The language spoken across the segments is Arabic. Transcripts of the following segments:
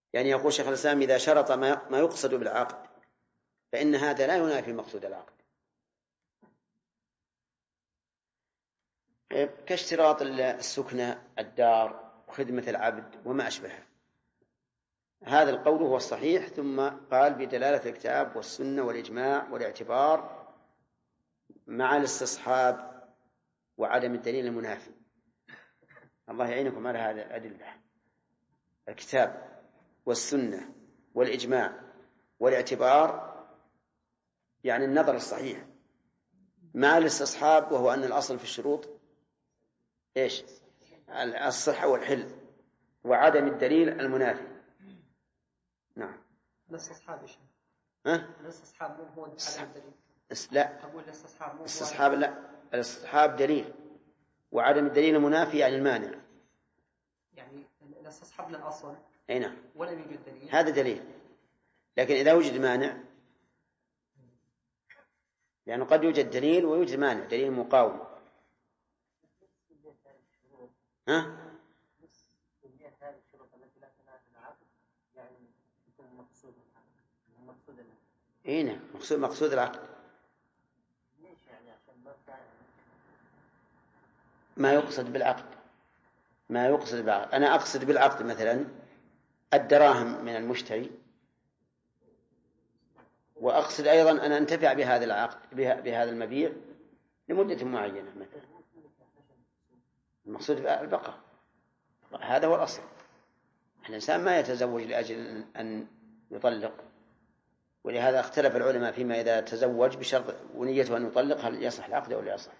يعني يقول شيخ الإسلام إذا شرط ما يقصد بالعقد فإن هذا لا ينافي مقصود العقد، كاشتراط السكنة، الدار، وخدمة العبد وما أشبهه. هذا القول هو الصحيح. ثم قال بدلالة الكتاب والسنة والإجماع والاعتبار مع الاستصحاب وعدم الدليل المنافي. الله يعينكم على هذه الأدلة: الكتاب والسنة والإجماع والاعتبار، يعني النظر الصحيح، مع الاستصحاب وهو أن الأصل في الشروط إيش؟ الصحة والحل، وعدم الدليل المنافي. نعم. الاستصحاب إيش؟ الاستصحاب مو هو عدم الدليل. لا. أقول الاستصحاب مو الاستصحاب لا، الاستصحاب دليل، وعدم الدليل المنافي عن المانع. يعني الاستصحاب للأصل. أي نعم. ولم يوجد دليل. هذا دليل، لكن إذا وجد مانع، لأنه قد يوجد دليل ويوجد مانع، دليل مقاوم. هنا مقصود العقد. ما يقصد بالعقد، ما يقصد بالعقد. أنا أقصد بالعقد مثلا الدراهم من المشتري، وأقصد أيضا أن أنتفع بهذا العقد، بهذا المبيع لمدة معينة مثلا. المقصود البقاء، هذا هو الأصل. الإنسان ما يتزوج لأجل أن يطلق، ولهذا اختلف العلماء فيما إذا تزوج بشرط ونيته أن يطلق هل يصح العقد أو لا يصح.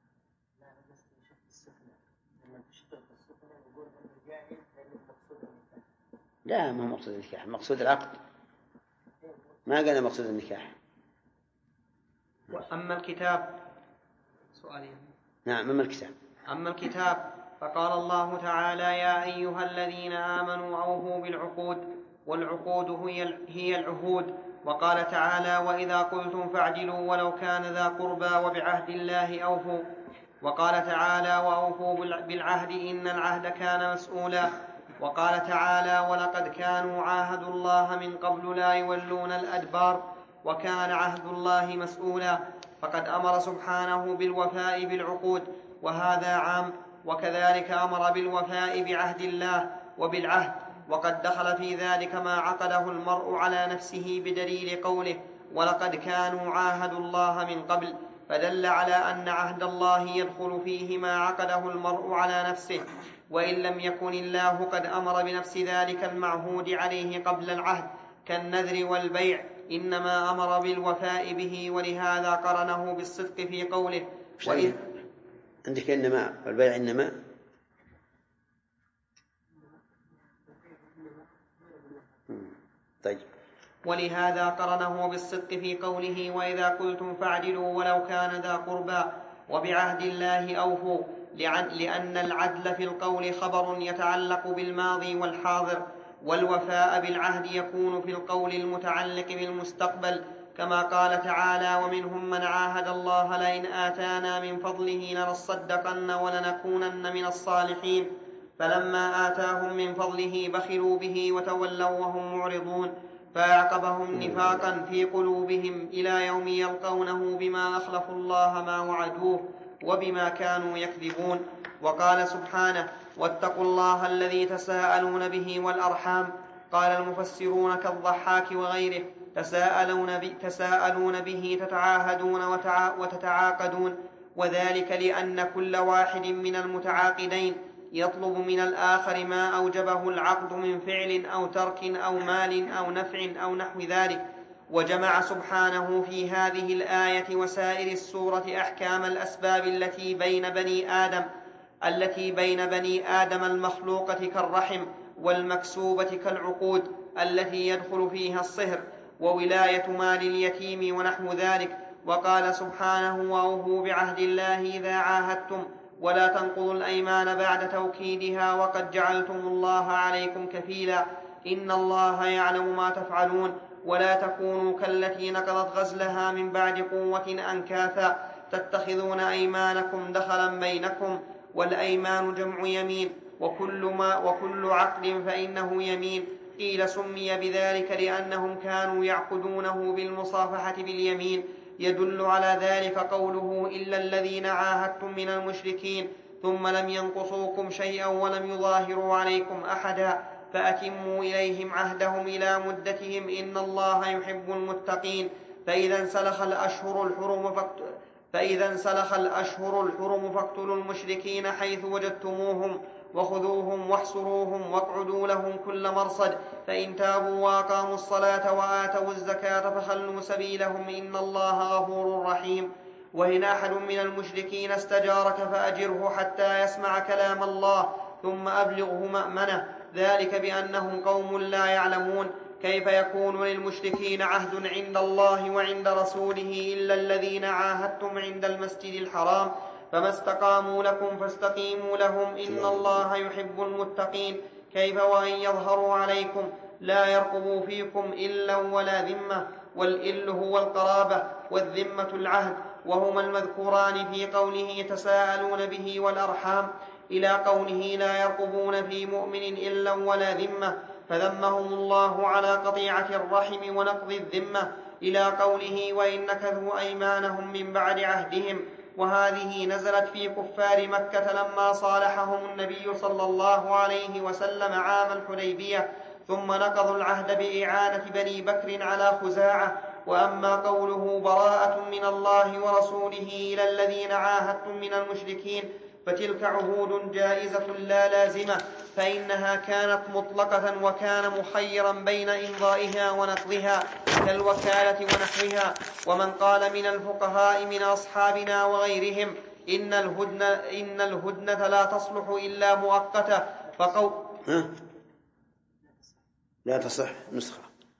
لا، ما هو مقصود النكاح، مقصود العقد، ما قال مقصود النكاح. وأما الكتاب سؤالين. نعم. أما الكتاب فقال الله تعالى: يا أيها الذين آمنوا أوفوا بالعقود، والعقود هي العهود. وقال تعالى: وإذا قلتم فاعدلوا ولو كان ذا قربى وبعهد الله أوفوا. وقال تعالى: وأوفوا بالعهد إن العهد كان مسؤولا. وقال تعالى: ولقد كانوا عاهدوا الله من قبل لا يولون الأدبار وكان عهد الله مسؤولا. فقد أمر سبحانه بالوفاء بالعقود، وهذا عام. وكذلك أمر بالوفاء بعهد الله وبالعهد، وقد دخل في ذلك ما عقده المرء على نفسه بدليل قوله: ولقد كانوا عاهدوا الله من قبل، فدل على أن عهد الله يدخل فيه ما عقده المرء على نفسه، وإن لم يكن الله قد أمر بنفس ذلك المعهود عليه قبل العهد كالنذر والبيع، إنما أمر بالوفاء به. ولهذا قرنه بالصدق في قوله: عندك إنما والبيع إنما. طيب. ولهذا قرنه بالصدق في قوله: وإذا قلتم فاعدلوا ولو كان ذا قربى وبعهد الله أوفوا، لأن العدل في القول خبر يتعلق بالماضي والحاضر، والوفاء بالعهد يكون في القول المتعلق بالمستقبل، كما قال تعالى: ومنهم من عاهد الله لئن آتانا من فضله لنصدقن ولنكونن من الصالحين، فلما آتاهم من فضله بخلوا به وتولوا وهم معرضون، فأعقبهم نفاقا في قلوبهم إلى يوم يلقونه بما أخلفوا الله ما وعدوه وبما كانوا يكذبون. وقال سبحانه: واتقوا الله الذي تساءلون به والأرحام. قال المفسرون كالضحاك وغيره: تساءلون به تتعاهدون وتتعاقدون، وذلك لأن كل واحد من المتعاقدين يطلب من الآخر ما أوجبه العقد من فعل أو ترك أو مال أو نفع أو نحو ذلك. وجمع سبحانه في هذه الآية وسائر السورة أحكام الأسباب التي بين بني آدم المخلوقة كالرحم، والمكسوبة كالعقود التي يدخل فيها الصهر وولاية مال اليتيم ونحو ذلك. وقال سبحانه: وأوفوا بعهد الله إذا عاهدتم ولا تنقضوا الأيمان بعد توكيدها وقد جعلتم الله عليكم كفيلا إن الله يعلم ما تفعلون. ولا تكونوا كالتي نقضت غزلها من بعد قوة أنكاثا تتخذون أيمانكم دخلا بينكم، والأيمان جمع يمين، وكل عقد فإنه يمين. قيل سمي بذلك لأنهم كانوا يعقدونه بالمصافحة باليمين. يدل على ذلك قوله إلا الذين عاهدتم من المشركين ثم لم ينقصوكم شيئا ولم يظاهروا عليكم أحدا فأتموا إليهم عهدهم إلى مدتهم إن الله يحب المتقين. فإذا انسلخ الأشهر الحرم فاقتلوا المشركين حيث وجدتموهم وخذوهم واحصروهم واقعدوا لهم كل مرصد فإن تابوا وأقاموا الصلاة وآتوا الزكاة فخلوا سبيلهم إن الله غفور رحيم. وإن أحد من المشركين استجارك فأجره حتى يسمع كلام الله ثم أبلغه مأمنه ذلك بأنهم قوم لا يعلمون. كيف يكون للمشركين عهد عند الله وعند رسوله إلا الذين عاهدتم عند المسجد الحرام فما استقاموا لكم فاستقيموا لهم إن الله يحب المتقين. كيف وإن يظهروا عليكم لا يرقبوا فيكم إلا ولا ذمة. والإل هو القرابة والذمة العهد وهما المذكوران في قوله تساءلون به والأرحام إلى قوله لا يرقبون في مؤمن إلا ولا ذمة فذمهم الله على قطيعة الرحم ونقض الذمة إلى قوله وإن نكثوا أيمانهم من بعد عهدهم. وهذه نزلت في كفار مكة لما صالحهم النبي صلى الله عليه وسلم عام الحديبية ثم نقضوا العهد بإعانة بني بكر على خزاعة. وأما قوله براءة من الله ورسوله إلى الذين عاهدتم من المشركين فتلك عهود جائزة لا لازمة فإنها كانت مطلقة وكان مخيرا بين إمضائها ونقضها كالوكالة ونحوها. ومن قال من الفقهاء من أصحابنا وغيرهم إن الهدنة لا تصلح إلا مؤقتة لا تصح نسخة.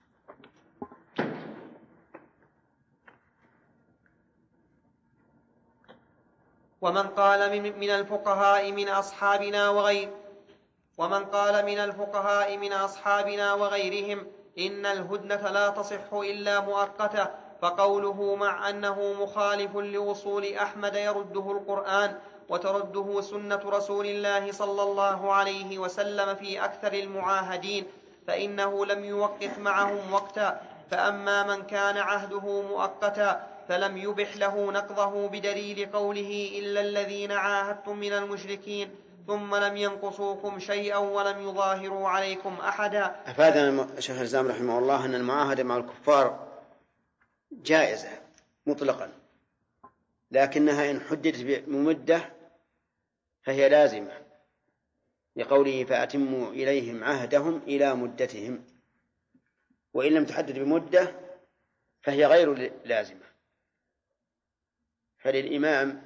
ومن قال من الفقهاء من أصحابنا وغيرهم إن الهدنة لا تصح إلا مؤقتة فقوله مع أنه مخالف لوصول أحمد يرده القرآن وترده سنة رسول الله صلى الله عليه وسلم في أكثر المعاهدين فإنه لم يوقت معهم وقتا. فأما من كان عهده مؤقتا فلم يبح له نقضه بدليل قوله إلا الذين عاهدتم من المشركين ثم لم ينقصوكم شيئا ولم يظاهروا عليكم أحدا. أفادنا شيخ الإسلام رحمه الله أن المعاهدة مع الكفار جائزة مطلقا لكنها إن حددت بمدة فهي لازمة لقوله فأتموا إليهم عهدهم إلى مدتهم. وإن لم تحدد بمدة فهي غير لازمة. فللإمام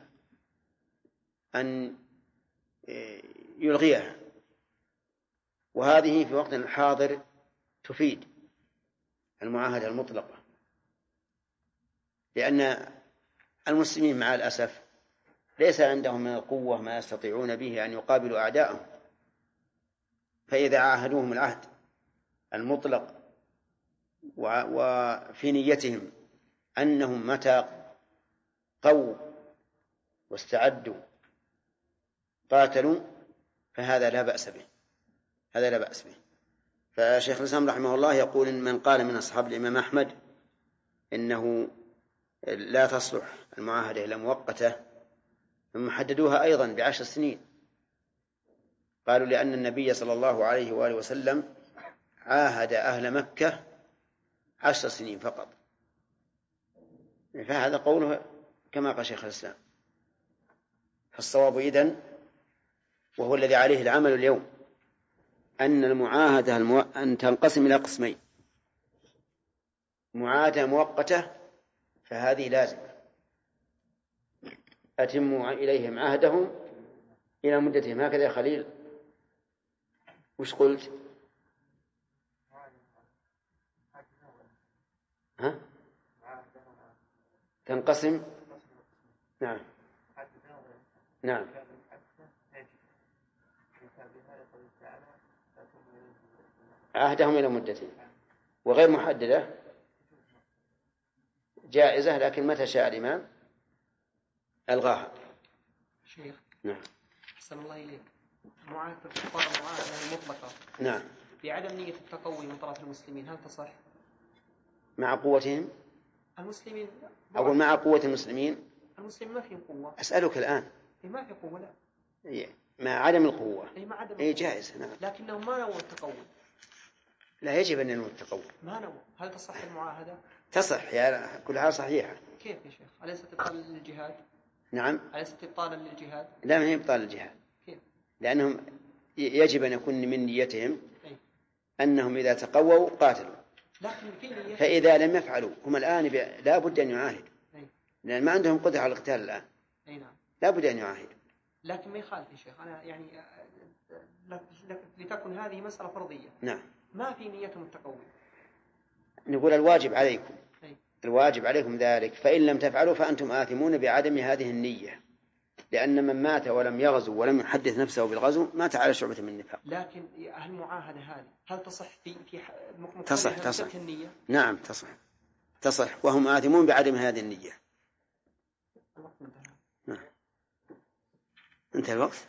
أن يلغيها وهذه في وقت الحاضر تفيد المعاهدة المطلقة لأن المسلمين مع الأسف ليس عندهم من القوة ما يستطيعون به أن يقابلوا أعداءهم فإذا عاهدوهم العهد المطلق وفي نيتهم أنهم متى قووا واستعدوا قاتلوا فهذا لا بأس به. هذا لا بأس به. فشيخ الإسلام رحمه الله يقول إن من قال من أصحاب الإمام أحمد إنه لا تصلح المعاهدة إلا مؤقتة ثم حددوها أيضا ب10 سنين. قالوا لأن النبي صلى الله عليه وآله وسلم عاهد أهل مكة 10 سنين فقط. فهذا قوله كما قال شيخ الإسلام. فالصواب إذن وهو الذي عليه العمل اليوم أن المعاهدة أن تنقسم إلى قسمين: معاهدة مؤقتة فهذه لازمة أتموا إليهم عهدهم إلى مدتهم. هكذا يا خليل وش قلت؟ ها؟ تنقسم. نعم نعم عهدهم إلى مدتهم وغير محددة جائزة لكن متى شاء الإمام ألغاها. شيخ نعم أحسن الله إليك. معاهدة الكفار المعاهدة المطلقة نعم بعدم نية التقوي من طرف المسلمين هل تصح؟ مع قوتهم المسلمين أقول مع قوة المسلمين. المسلمين ما فيهم قوة. أسألك الآن ما في قوة لا. مع عدم القوة. مع عدم القوة. جائز. نعم. لكنهم ما نووا التقوي. لا يجب أن ينوي التقوي. ما نووا. هل تصح المعاهدة؟ تصح يا كلها صحيحة. كيف يا شيخ؟ أليست إبطالا للجهاد؟ نعم. أليست إبطالا للجهاد؟ لا ما هي إبطال الجهاد. كيف؟ لأنهم يجب أن يكون من نيتهم أنهم إذا تقووا قاتلوا. فإذا لم يفعلوا هم الآن لا بد أن يعاهدوا لأن ما عندهم قدرة على القتال الآن. نعم. لا بد أن يعاهدوا. لكن ما يخالف يا شيخ أنا يعني لتكن هذه مسألة فرضية. نعم. ما في نيتهم التقوي. نقول الواجب عليكم. الواجب عليكم ذلك فإن لم تفعلوا فأنتم آثمون بعدم هذه النية لأن من مات ولم يغزو ولم يحدث نفسه بالغزو مات على شعبة من النفاق. لكن المعاهدة هذه هل تصح في تصح النية؟ نعم تصح وهم آثمون بعدم هذه النية. نعم. انتهى الوقت.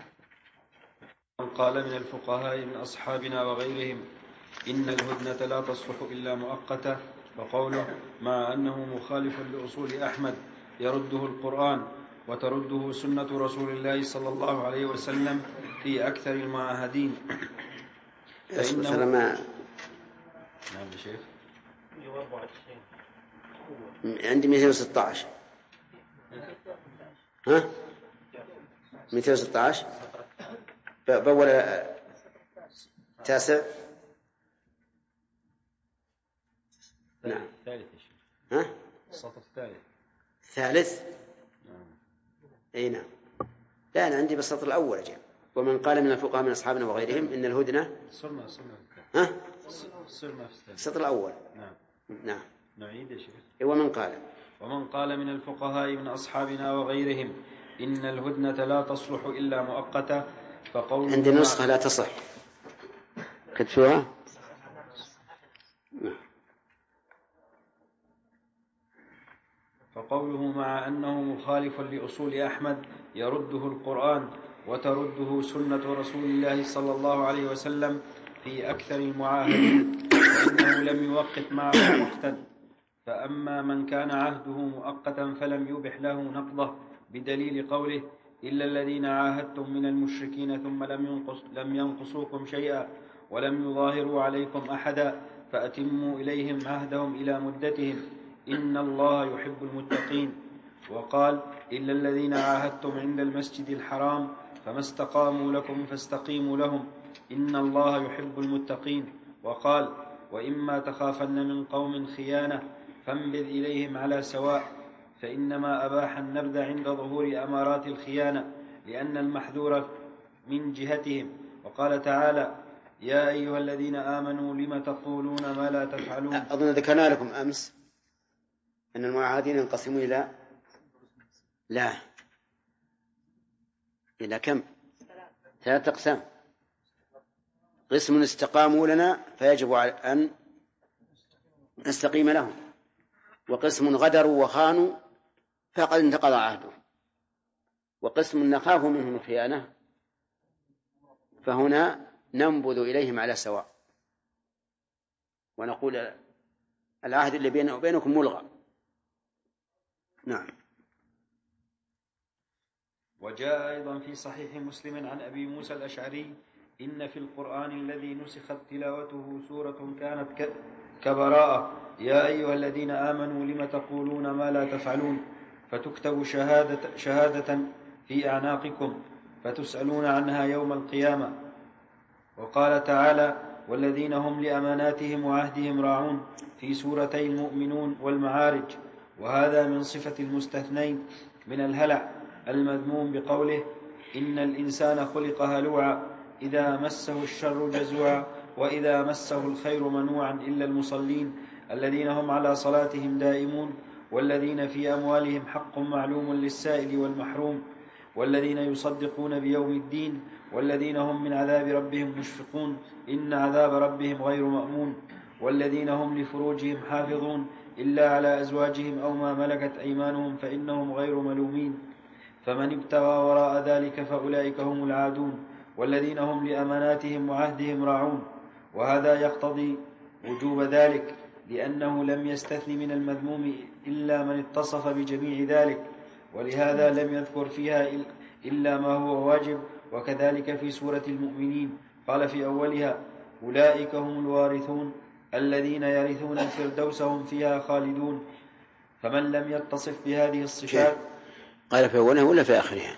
من قال من الفقهاء من أصحابنا وغيرهم إن الهدنة لا تصلح إلا مؤقتة وقوله مع أنه مخالف لأصول أحمد يرده القرآن وترده سنة رسول الله صلى الله عليه وسلم في أكثر المعاهدين فإنه نعم شيخ عندي 216 ها 216 بأول تاسع. نعم. الثالث ها السطر الثالث. أي نعم. لا أنا عندي بالسطر الأول جاء ومن قال من الفقهاء من أصحابنا وغيرهم إن الهدنة صرنا ها صرنا في السطر الأول. نعم نعيد يا شيخ. ومن قال من الفقهاء من أصحابنا وغيرهم إن الهدنة لا تصلح إلا مؤقتة فقوله عندي نسخة لا تصح كتبوها. فقوله مع أنه مخالف لأصول أحمد يرده القرآن وترده سنة رسول الله صلى الله عليه وسلم في أكثر المعاهدين فإنه لم يوقت معه وقتا فأما من كان عهده مؤقتا فلم يبح له نقضه بدليل قوله إلا الذين عاهدتم من المشركين ثم لم ينقصوكم شيئا ولم يظاهروا عليكم أحدا فأتموا إليهم عهدهم إلى مدتهم إن الله يحب المتقين. وقال إلا الذين عاهدتم عند المسجد الحرام فما استقاموا لكم فاستقيموا لهم إن الله يحب المتقين. وقال وإما تخافن من قوم خيانة فانبذ إليهم على سواء فإنما أباح النبذ عند ظهور أمارات الخيانة لأن المحذور من جهتهم. وقال تعالى يا أيها الذين آمنوا لم تقولون ما لا تفعلون. أظن ذكرنا لكم أمس أن المعاهدين ينقسمون إلى كم؟ 3 أقسام. قسم استقاموا لنا فيجب أن نستقيم لهم وقسم غدروا وخانوا فقد انتقض عهده وقسم نخاف منهم الخيانة فهنا ننبذ إليهم على سواء ونقول العهد اللي بيننا وبينكم ملغى. نعم. وجاء أيضا في صحيح مسلم عن أبي موسى الأشعري إن في القرآن الذي نسخت تلاوته سورة كانت كبراءة يا أيها الذين آمنوا لم تقولون ما لا تفعلون فتكتب شهادة في أعناقكم فتسألون عنها يوم القيامة. وقال تعالى والذين هم لأماناتهم وعهدهم راعون في سورتي المؤمنون والمعارج. وهذا من صفة المستثنين من الهلع المذموم بقوله إن الإنسان خلق هلوعا إذا مسه الشر جزوعا وإذا مسه الخير منوعا إلا المصلين الذين هم على صلاتهم دائمون والذين في أموالهم حق معلوم للسائل والمحروم والذين يصدقون بيوم الدين والذين هم من عذاب ربهم مشفقون إن عذاب ربهم غير مأمون والذين هم لفروجهم حافظون إلا على أزواجهم أو ما ملكت أيمانهم فإنهم غير ملومين فمن ابتغى وراء ذلك فأولئك هم العادون. والذين هم لأماناتهم وعهدهم راعون. وهذا يقتضي وجوب ذلك، لأنه لم يستثن من المذموم إلا من اتصف بجميع ذلك، ولهذا لم يذكر فيها إلا ما هو واجب. وكذلك في سورة المؤمنين قال في أولها: أولئك هم الوارثون الذين يرثون الفردوس هم فيها خالدون. فمن لم يتصف بهذه الصفات. قال في أولها ولا في آخرها؟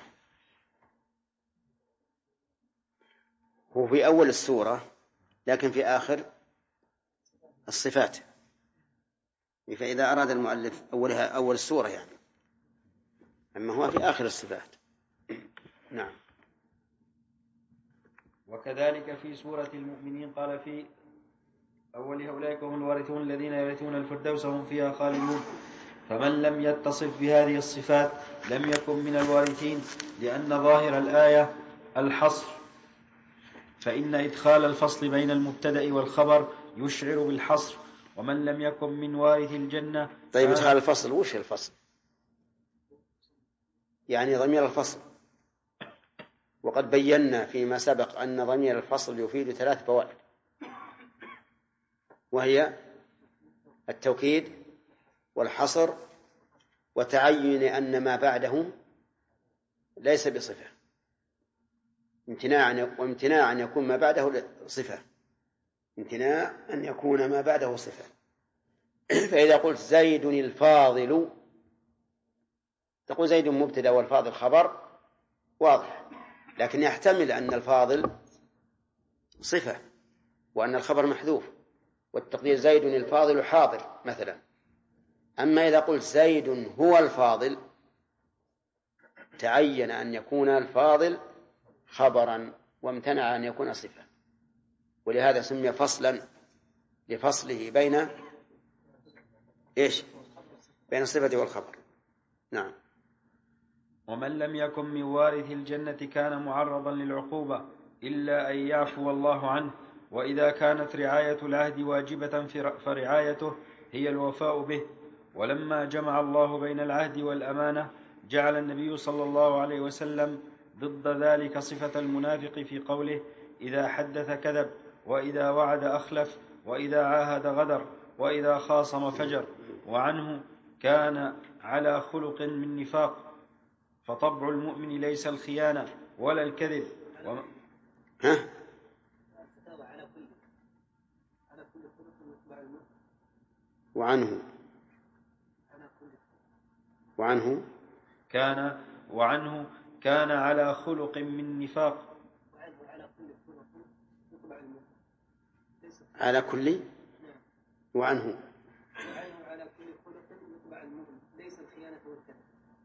هو في أول السورة، لكن في آخر الصفات. فإذا أراد المؤلف أولها أول السورة يعني، أما هو في آخر الصفات. نعم. وكذلك في سورة المؤمنين قال في أولها: أولئك هم الوارثون الذين يرثون الفردوس هم فيها خالدون. فمن لم يتصف بهذه الصفات لم يكن من الوارثين، لأن ظاهر الآية الحصر، فإن إدخال الفصل بين المبتدأ والخبر يشعر بالحصر. ومن لم يكن من وارث الجنة. طيب، إدخال الفصل وش الفصل؟ يعني ضمير الفصل. وقد بينا فيما سبق أن ضمير الفصل يفيد 3 فوائد، وهي التوكيد والحصر وتعين أن ما بعده ليس بصفة، وامتناع أن يكون ما بعده صفة، امتناع أن يكون ما بعده صفة. فإذا قلت زيد الفاضل، تقول زيد مبتدأ والفاضل خبر، واضح. لكن يحتمل أن الفاضل صفة وأن الخبر محذوف، والتقدير زيد الفاضل حاضر مثلا. أما إذا قلت زيد هو الفاضل، تعين أن يكون الفاضل خبرا وامتنع أن يكون صفة، ولهذا سمي فصلا لفصله بين بين الصفة والخبر. نعم. ومن لم يكن من وارث الجنة كان معرضا للعقوبة إلا أن يعفو الله عنه. وإذا كانت رعاية العهد واجبة فرعايته هي الوفاء به. ولما جمع الله بين العهد والأمانة جعل النبي صلى الله عليه وسلم ضد ذلك صفة المنافق في قوله: إذا حدث كذب، وإذا وعد أخلف، وإذا عاهد غدر، وإذا خاصم فجر. وعنه: كان على خلق من نفاق. فطبع المؤمن ليس الخيانة ولا الكذب. كان على خلق من نفاق. على كل وعنه على كل خلق يطبع المؤمن ليس الخيانة والكذب.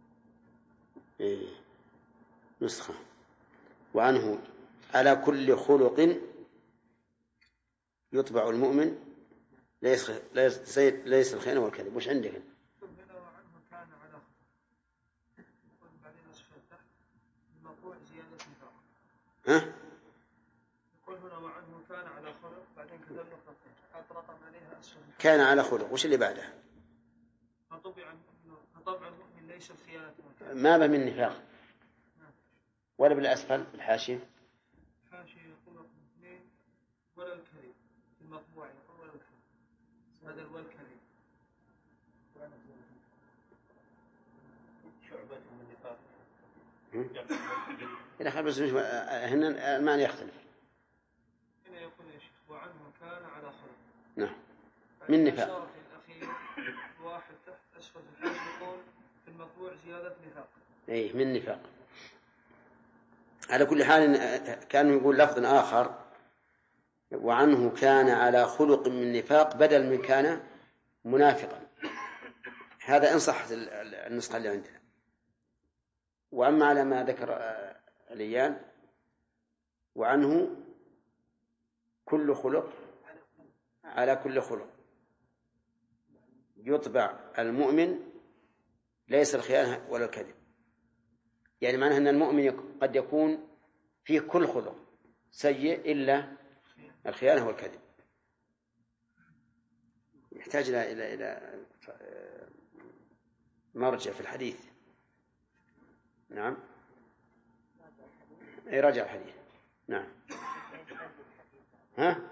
نسخة. وعنه على كل خلق يطبع المؤمن ليس الخيانة والكذب. وش عندك؟ وعنه كان على بعدين أسفل تحت المطوع زيادة نفاق. يقول هنا: وعنه كان على خلق، بعدين كذا نقطتين أطرق عليها أسفل. كان على خلق، وش اللي بعده؟ فطبع المؤمن ليس الخيانة والكذب. ما به من نفاق ولا بالأسفل الحاشية. الحاشية يقول 2 ولا الكذب. في المطبوع يقول ولا الكذب، هذا والكذب شعبة من النفاق. إذا خلص هنا المعنى يختلف. هنا يقول يا شيخ: وعنه كان على خلق. نعم، من نفاق. في الأخير واحد تحت أسفل الحاشية يقول في المطبوع زيادة نفاق. من نفاق. على كل حال كان يقول لفظ آخر: وعنه كان على خلق من نفاق، بدل من كان منافقا. هذا إن صحت النسخة اللي عندنا. وأما على ما ذكر الإيان: وعنه كل خلق، على كل خلق يطبع المؤمن ليس الخيانة ولا الكذب. يعني معناه أن المؤمن قد يكون فيه كل خلق سيء إلا الخيانة والكذب. يحتاج إلى مرجع في الحديث. نعم، رجع الحديث. نعم. ها؟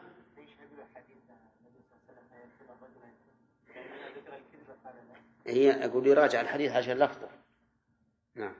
هي أقول لي راجع الحديث عشان لفظه. نعم.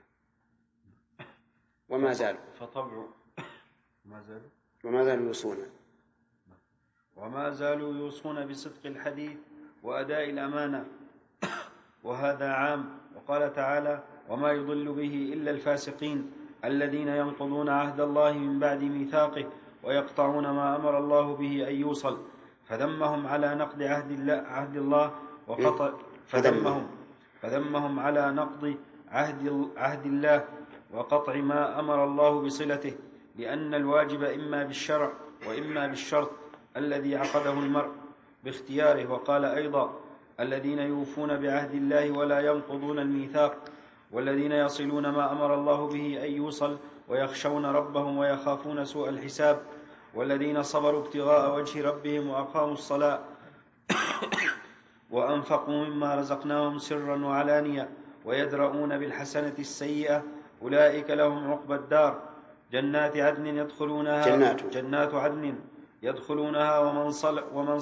وما زالوا فطبع وما زالوا يوصون وما زالوا يوصون بصدق الحديث وأداء الأمانة، وهذا عام. وقال تعالى: وما يضل به إلا الفاسقين الذين ينقضون عهد الله من بعد ميثاقه ويقطعون ما أمر الله به أن يوصل، فذمهم على نقض عهد الله وقطع فذمهم على نقض عهد الله وقطع ما أمر الله بصلته، لأن الواجب إما بالشرع وإما بالشرط الذي عقده المرء باختياره. وقال أيضا: الذين يوفون بعهد الله ولا ينقضون الميثاق، والذين يصلون ما أمر الله به أن يوصل ويخشون ربهم ويخافون سوء الحساب، والذين صبروا ابتغاء وجه ربهم وأقاموا الصلاة وأنفقوا مما رزقناهم سرا وعلانية ويدرؤون بالحسنة السيئة أولئك لهم عقبى الدار، جنات عدن يدخلونها ومن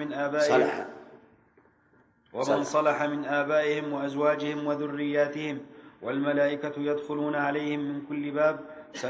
صلح من آبائهم وأزواجهم وذرياتهم، والملائكة يدخلون عليهم من كل باب،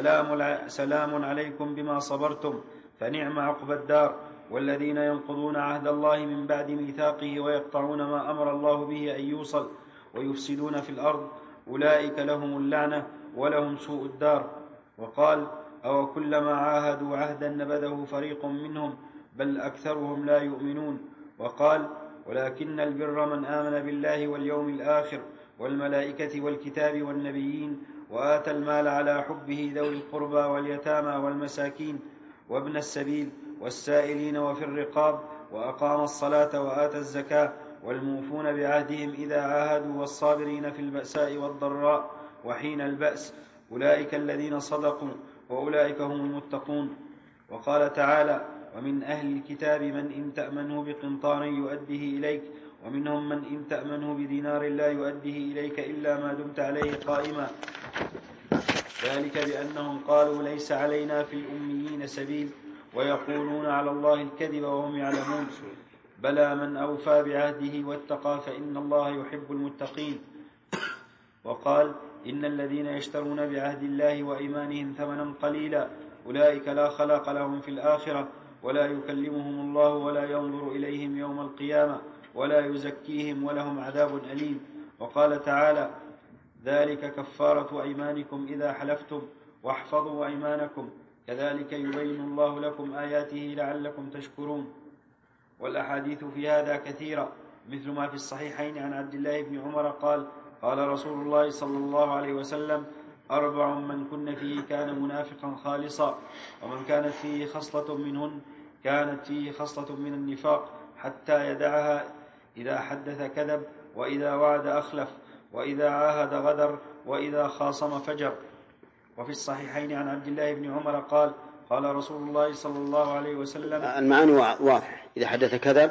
سلام عليكم بما صبرتم فنعم عقبى الدار. والذين ينقضون عهد الله من بعد ميثاقه ويقطعون ما أمر الله به أن يوصل ويفسدون في الأرض أولئك لهم اللعنة ولهم سوء الدار. وقال: أو كلما عاهدوا عهدا نبذه فريق منهم بل أكثرهم لا يؤمنون. وقال: ولكن البر من آمن بالله واليوم الآخر والملائكة والكتاب والنبيين وآتى المال على حبه ذوي القربى واليتامى والمساكين وابن السبيل والسائلين وفي الرقاب وأقام الصلاة وآتى الزكاة والموفون بعهدهم إذا عاهدوا والصابرين في البأساء والضراء وحين البأس أولئك الذين صدقوا وأولئك هم المتقون. وقال تعالى: ومن أهل الكتاب من إن تأمنه بقنطار يؤديه إليك ومنهم من إن تأمنه بدينار لا يؤديه إليك إلا ما دمت عليه قائما، ذلك بأنهم قالوا ليس علينا في الأميين سبيل ويقولون على الله الكذب وهم يعلمون. بلى من أوفى بعهده واتقى فإن الله يحب المتقين. وقال: إن الذين يشترون بعهد الله وإيمانهم ثمنا قليلا أولئك لا خلاق لهم في الآخرة ولا يكلمهم الله ولا ينظر إليهم يوم القيامة ولا يزكيهم ولهم عذاب أليم. وقال تعالى: ذلك كفارة أيمانكم إذا حلفتم واحفظوا أيمانكم كذلك يبين الله لكم آياته لعلكم تشكرون. والأحاديث في هذا كثيرة، مثل ما في الصحيحين عن عبد الله بن عمر قال: قال رسول الله صلى الله عليه وسلم: 4 من كن فيه كان منافقا خالصا، ومن كانت فيه خصلة منهن كانت فيه خصلة من النفاق حتى يدعها: إذا حدث كذب، وإذا وعد أخلف، وإذا عاهد غدر، وإذا خاصم فجر. وفي الصحيحين عن عبد الله بن عمر قال: قال رسول الله صلى الله عليه وسلم. المعاني واضح: إذا حدث كذب،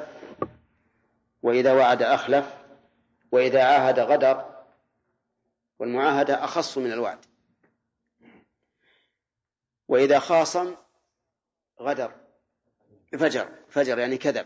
وإذا وعد أخلف، وإذا عاهد غدر، والمعاهدة أخص من الوعد، وإذا خاصم غدر فجر يعني كذب.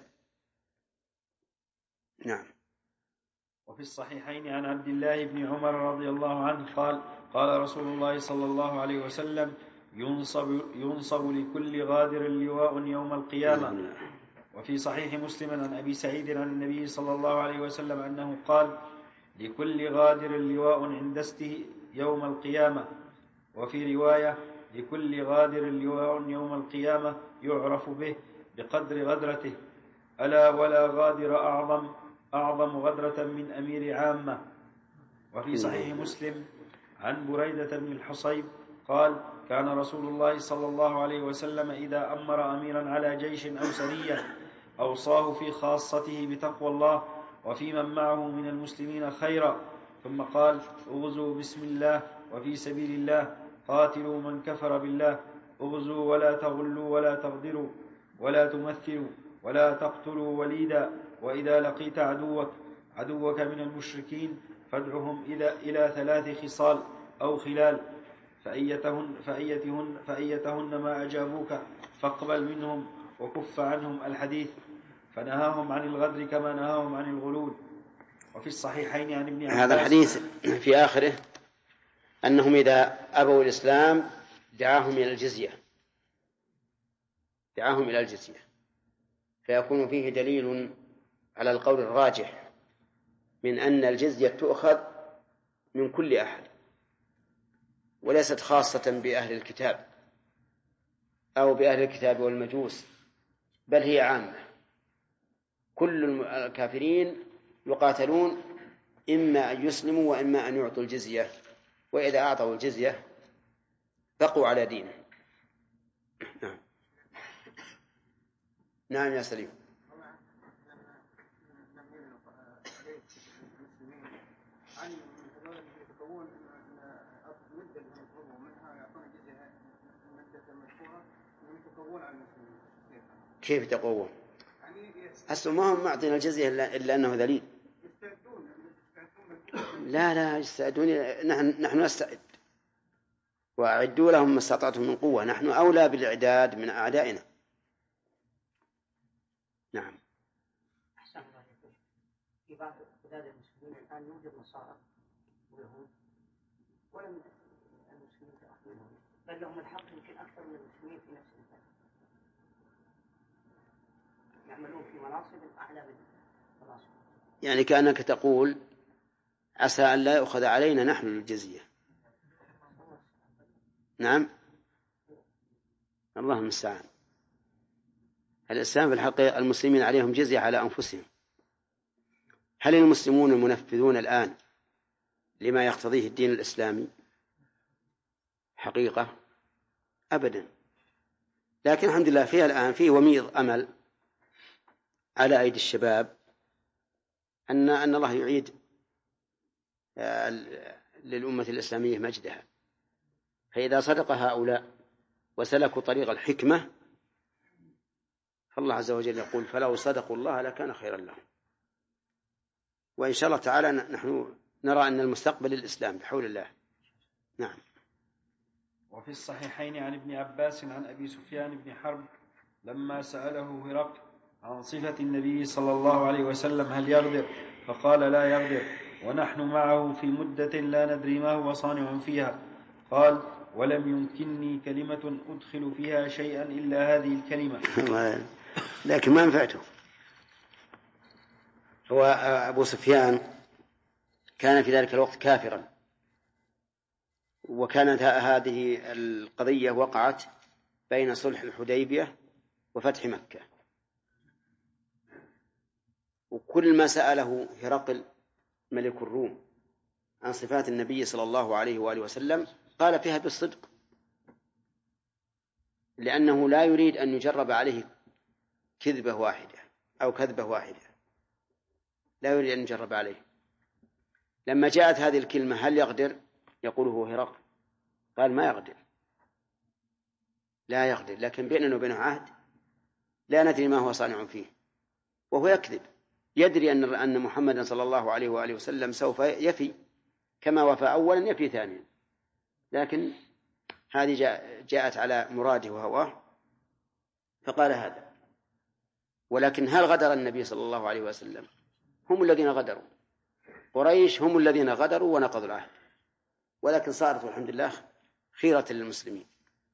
نعم. وفي الصحيحين عن عبد الله بن عمر رضي الله عنه قال: قال رسول الله صلى الله عليه وسلم: ينصب لكل غادر لواء يوم القيامة. وفي صحيح مسلم عن أبي سعيد عن النبي صلى الله عليه وسلم أنه قال: لكل غادر لواء عند استه يوم القيامة. وفي رواية: لكل غادر لواء يوم القيامة يعرف به بقدر غدرته، ألا ولا غادر أعظم غدرة من أمير عامة. وفي صحيح مسلم عن بريدة بن الحصيب قال: كان رسول الله صلى الله عليه وسلم إذا أمر أميرا على جيش أو سرية أوصاه في خاصته بتقوى الله وفي من معه من المسلمين خيرا، ثم قال: اغزوا بسم الله وفي سبيل الله، قاتلوا من كفر بالله، اغزوا ولا تغلوا ولا تغدروا ولا تمثلوا ولا تقتلوا وليدا، وإذا لقيت عدوك من المشركين فادعهم إلى 3 خصال أو خلال: فأيتهن ما أجابوك فاقبل منهم وكف عنهم الحديث، فنهاهم عن الغدر كما نهاهم عن الغلول. وفي الصحيحين عن ابن عباس. هذا الحديث في آخره أنهم إذا أبوا الإسلام دعاهم إلى الجزية، فيكون فيه دليل على القول الراجح من أن الجزية تؤخذ من كل أحد، وليست خاصة بأهل الكتاب أو بأهل الكتاب والمجوس، بل هي عامة. كل الكافرين يقاتلون إما أن يسلموا وإما أن يعطوا الجزية، وإذا أعطوا الجزية بقوا على دينه. نعم يا سليم. كيف تقوون؟ أصلا ما هم معطينا الجزية إلا أنه ذليل. لا يستعدون، نحن نستعد، وأعدوا لهم ما استطعتم من قوة، نحن أولى بالإعداد من أعدائنا. نعم. أحسن الله يقول في بعض بلاد المسلمين الآن يوجد نصارى ويهود ولم المسلمين تأخذهم، بل لهم الحق يمكن أكثر من المسلمين في نفس المكان، يعملون في مناصب أعلى من مناصب. يعني كأنك تقول عسى أن لا يؤخذ علينا نحن الجزية. نعم، الله المستعان. الإسلام في الحقيقة المسلمين عليهم جزية على أنفسهم. هل المسلمون المنفذون الآن لما يقتضيه الدين الإسلامي؟ حقيقة أبدا. لكن الحمد لله فيها الآن فيه وميض أمل على أيدي الشباب أن الله يعيد للأمة الإسلامية مجدها. فإذا صدق هؤلاء وسلكوا طريق الحكمة فالله عز وجل يقول فلو صدقوا الله لكان خيرا لهم. وإن شاء الله تعالى نحن نرى أن المستقبل الإسلام بحول الله. نعم. وفي الصحيحين عن ابن عباس عن أبي سفيان بن حرب لما سأله هرقل عن صفة النبي صلى الله عليه وسلم هل يغدر، فقال لا يغدر ونحن معه في مدة لا ندري ما هو صانع فيها. قال ولم يمكنني كلمة أدخل فيها شيئا إلا هذه الكلمة. لكن ما نفعته. هو أبو سفيان كان في ذلك الوقت كافرا، وكانت هذه القضية وقعت بين صلح الحديبية وفتح مكة، وكل ما سأله هرقل ملك الروم عن صفات النبي صلى الله عليه وآله وسلم قال فيها بالصدق، لأنه لا يريد أن يجرب عليه كذبة واحدة أو كذبة واحدة، لا يريد أن يجرب عليه. لما جاءت هذه الكلمة هل يقدر، يقوله هرقل، قال ما يقدر، لا يقدر، لكن بيننا وبينه عهد لا ندري ما هو صانع فيه. وهو يكذب، يدري أن محمدا صلى الله عليه وآله وسلم سوف يفي كما وفى أولا يفي ثانيا، لكن هذه جاءت على مراده وهواه فقال هذا. ولكن هل غدر النبي صلى الله عليه وسلم؟ هم الذين غدروا، قريش هم الذين غدروا ونقضوا العهد، ولكن صارت الحمد لله خيرة للمسلمين.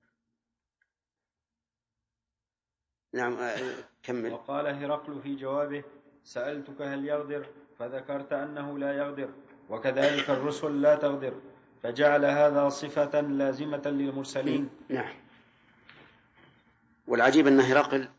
نعم كمل. وقال هرقل في جوابه سألتك هل يغدر فذكرت أنه لا يغدر، وكذلك الرسل لا تغدر، فجعل هذا صفة لازمة للمرسلين. نعم. والعجيب أن هرقل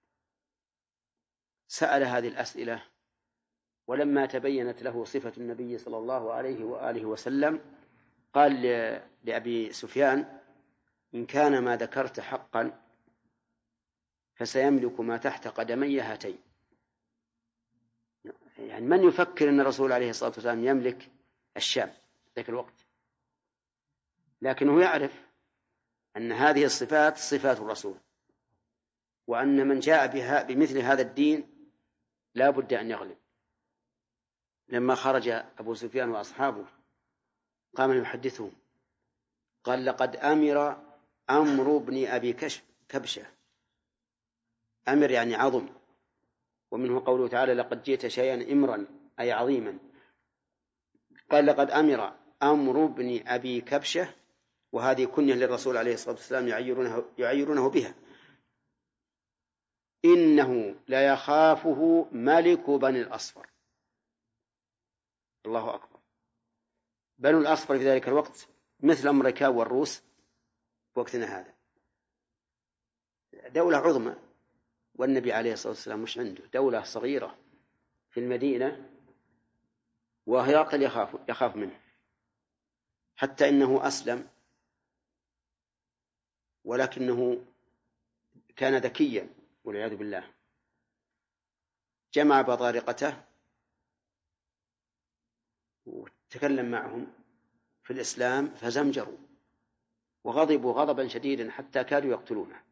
سأل هذه الأسئلة ولما تبينت له صفة النبي صلى الله عليه وآله وسلم قال لأبي سفيان إن كان ما ذكرت حقا فسيملك ما تحت قدمي هاتين. يعني من يفكر أن الرسول عليه الصلاة والسلام يملك الشام ذاك الوقت؟ لكنه يعرف أن هذه الصفات صفات الرسول، وأن من جاء بها بمثل هذا الدين لا بد أن يغلب. لما خرج أبو سفيان وأصحابه قام يحدثهم قال لقد أمر أمر بن أبي كبشة. أمر يعني عظم، ومنه قوله تعالى لقد جئت شيئا إمرا أي عظيما. قال لقد أمر أمر بن أبي كبشة، وهذه كنية للرسول عليه الصلاة والسلام يعيرونه بها. إنه لا يخافه ملك بني الأصفر. الله أكبر. بنو الأصفر في ذلك الوقت مثل أمريكا والروس في وقتنا هذا، دولة عظمى، والنبي عليه الصلاة والسلام مش عنده، دولة صغيرة في المدينة، وهرقل يخاف منه، حتى إنه أسلم، ولكنه كان ذكيا والعياذ بالله. جمع بطارقته وتكلم معهم في الإسلام فزمجروا وغضبوا غضبا شديدا حتى كادوا يقتلونه.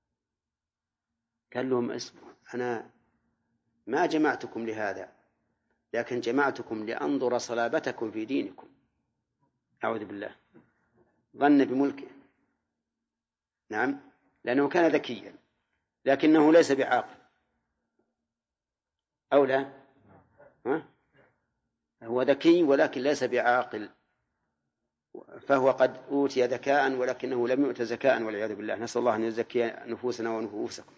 قال لهم اسمعوا، أنا ما جمعتكم لهذا، لكن جمعتكم لأنظر صلابتكم في دينكم. أعوذ بالله. ظن بملكه، نعم، لأنه كان ذكيا، لكنه ليس بعاقل، أو لا؟ هو ذكي ولكن ليس بعاقل، فهو قد أوتي ذكاء ولكنه لم يؤت زكاء والعياذ بالله. نسأل الله أن يزكي نفوسنا ونفوسكم.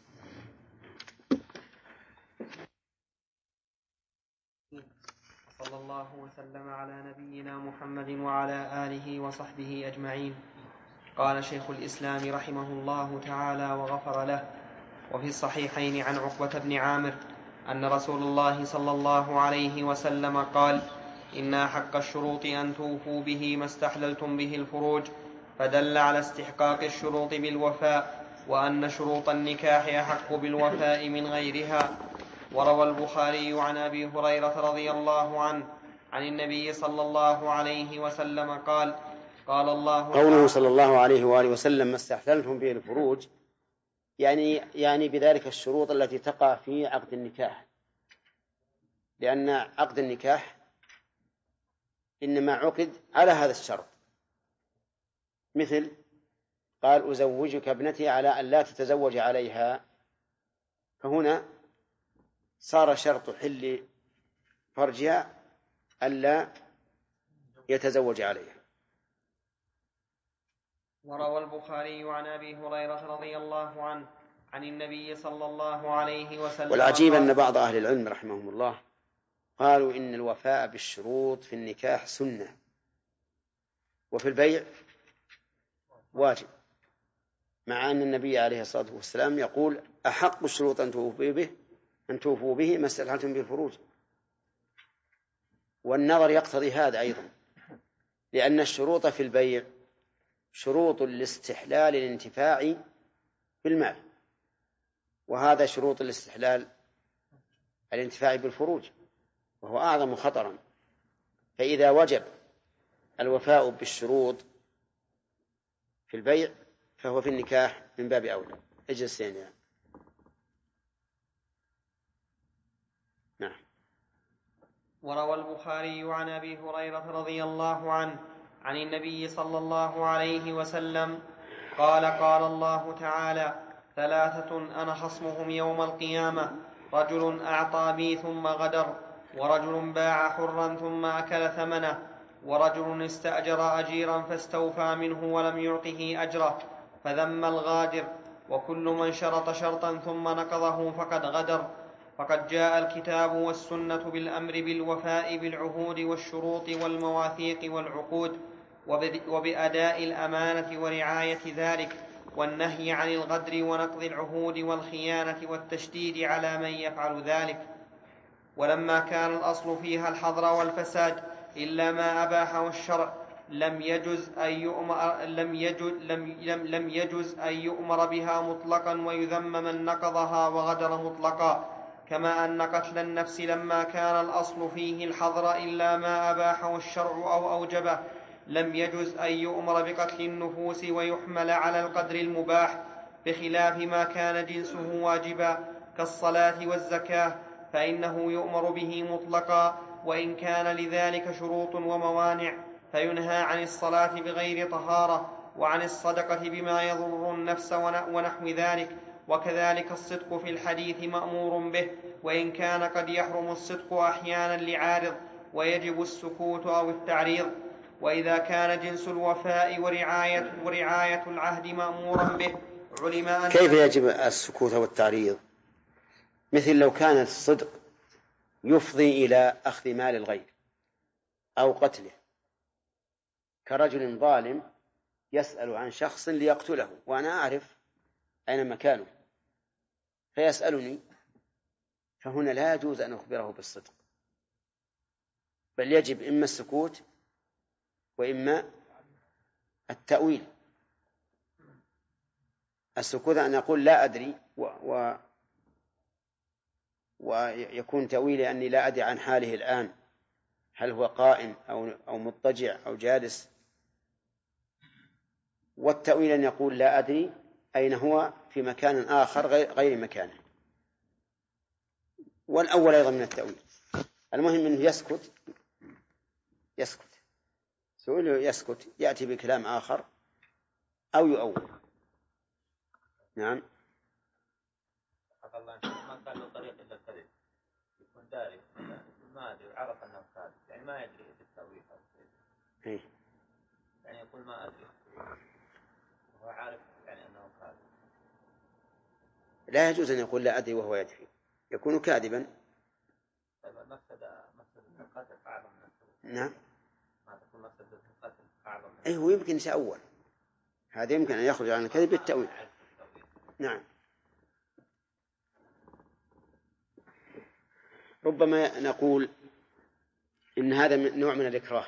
صلى الله وسلم على نبينا محمد وعلى آله وصحبه أجمعين. قال شيخ الإسلام رحمه الله تعالى وغفر له: وفي الصحيحين عن عقبة بن عامر أن رسول الله صلى الله عليه وسلم قال: إن حق الشروط أن توفوا به ما استحللتم به الفروج، فدل على استحقاق الشروط بالوفاء، وأن شروط النكاح أحق بالوفاء من غيرها. وروى البخاري عن أبي هريرة رضي الله عنه عن النبي صلى الله عليه وسلم قال: قال الله قوله صلى الله عليه وآله وسلم ما استحللتم به الفروج، يعني بذلك الشروط التي تقع في عقد النكاح، لأن عقد النكاح إنما عقد على هذا الشرط، مثل قال أزوجك ابنتي على أن لا تتزوج عليها، فهنا صار شرط حل فرجها ألا يتزوج عليها. وروى البخاري عن أبي هريرة رضي الله عنه عن النبي صلى الله عليه وسلم. والعجيب أن بعض أهل العلم رحمهم الله قالوا إن الوفاء بالشروط في النكاح سنة، وفي البيع واجب، مع أن النبي عليه الصلاة والسلام يقول أحق الشروط أن توفوا به ما استحللتم به الفروج. والنظر يقتضي هذا أيضا، لأن الشروط في البيع شروط الاستحلال الانتفاع بالمال، وهذا شروط الاستحلال الانتفاع بالفروج، وهو أعظم خطرا. فإذا وجب الوفاء بالشروط في البيع فهو في النكاح من باب أولى. اجلس يعني. نعم. وروى البخاري عن أبي هريرة رضي الله عنه عن النبي صلى الله عليه وسلم قال: قال الله تعالى: ثلاثة أنا خصمهم يوم القيامة: رجل أعطى بي ثم غدر، ورجل باع حرا ثم أكل ثمنه، ورجل استأجر أجيرا فاستوفى منه ولم يعطه أجره فذم الغادر. وكل من شرط شرطا ثم نقضه فقد غدر. فقد جاء الكتاب والسنة بالأمر بالوفاء بالعهود والشروط والمواثيق والعقود، وبأداء الأمانة ورعاية ذلك، والنهي عن الغدر ونقض العهود والخيانة والتشديد على من يفعل ذلك. ولما كان الأصل فيها الحظر والفساد إلا ما أباحه الشرع لم يجز أن يؤمر بها مطلقا ويذم من نقضها وغدر مطلقا. كما أن قتل النفس لما كان الأصل فيه الحظر إلا ما أباحه الشرع أو أوجبه لم يجز أن يؤمر بقتل النفوس ويحمل على القدر المباح، بخلاف ما كان جنسه واجبا كالصلاة والزكاة، فإنه يؤمر به مطلقا وإن كان لذلك شروط وموانع، فينهى عن الصلاة بغير طهارة وعن الصدقة بما يضر النفس ونحو ذلك. وكذلك الصدق في الحديث مأمور به، وإن كان قد يحرم الصدق أحيانا لعارض ويجب السكوت أو التعريض. وإذا كان جنس الوفاء ورعاية العهد مأمورا به علم أن كيف يجب السكوت والتعريض؟ مثل لو كان الصدق يفضي إلى أخذ مال الغير أو قتله، كرجل ظالم يسأل عن شخص ليقتله وأنا أعرف أين مكانه فيسألني، فهنا لا يجوز أن أخبره بالصدق، بل يجب إما السكوت وإما التأويل. السكوت أن أقول لا أدري ويكون تأويلي أني لا أدري عن حاله الآن، هل هو قائم أو مضطجع أو جالس. والتأويل أن يقول لا أدري أين هو في مكان آخر غير مكانه، والأول أيضا من التأويل. المهم أنه يسكت سؤال يسكت، يأتي بكلام آخر أو يؤول. نعم. ما كان له طريق إلا الكذب، يكون داري ما أدري عرف أنه كاذب، يعني ما يدري بالتأويل أو شيء، يعني يقول ما أدري وهو عارف يعني أنه كاذب. لا يجوز أن يقول لا أدري وهو يدري، يكون كاذبا. طيب مفسدة القتل أعظم من التأويل. نعم. ما تكون مفسدة القتل أعظم من أي هو يمكن يتأول، هذا يمكن أن يخرج عن الكذب بالتأويل. نعم. ربما نقول إن هذا نوع من الإكراه،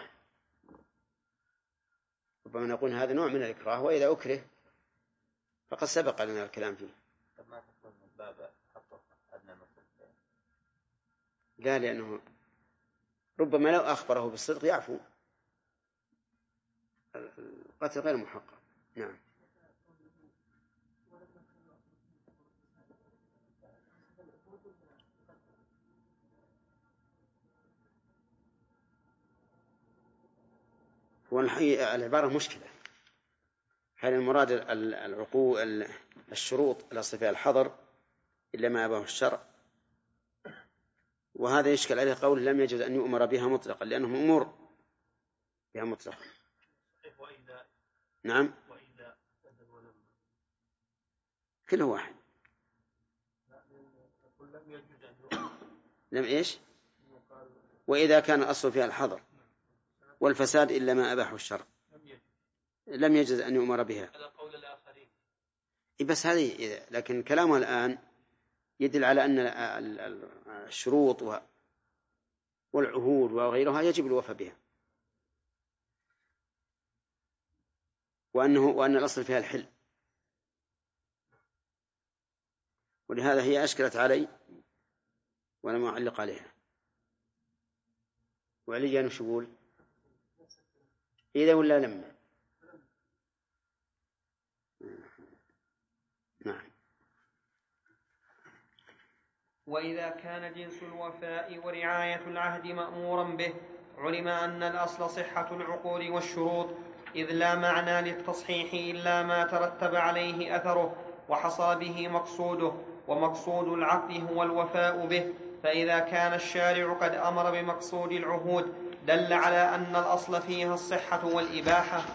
ربما نقول هذا نوع من الإكراه، وإذا أكره فقد سبق لنا الكلام فيه. ما تكون من باب حقه أدنى المفسدة. لا، لأنه ربما لو أخبره بالصدق يعفو، القتل غير محقق. نعم. والحقيقة العبارة مشكلة، هل المراد الشروط الأصل فيها الحظر إلا ما أباه الشرع؟ وهذا يشكل عليه قول لم يجوز أن يؤمر بها مطلقا، لأنه مأمور بها مطلقا. نعم. كل واحد لم إيش؟ وإذا كان الأصل فيها الحظر والفساد إلا ما أباحه الشرع لم يجوز أن يؤمر بها. هذا قول الآخرين. بس هذه، لكن كلامه الآن يدل على أن الشروط والعهود وغيرها يجب الوفاء بها، وأن الأصل فيها الحل. ولهذا هي أشكلت علي ولم أعلق عليها. وعلي أنا شغول إذا ولا لما. نعم. وإذا كان جنس الوفاء ورعاية العهد مأمورا به علم أن الأصل صحة العقود والشروط، إذ لا معنى للتصحيح إلا ما ترتب عليه أثره وحصل به مقصوده، ومقصود العقد هو الوفاء به. فإذا كان الشارع قد أمر بمقصود العهود دل على أن الأصل فيها الصحة والإباحة.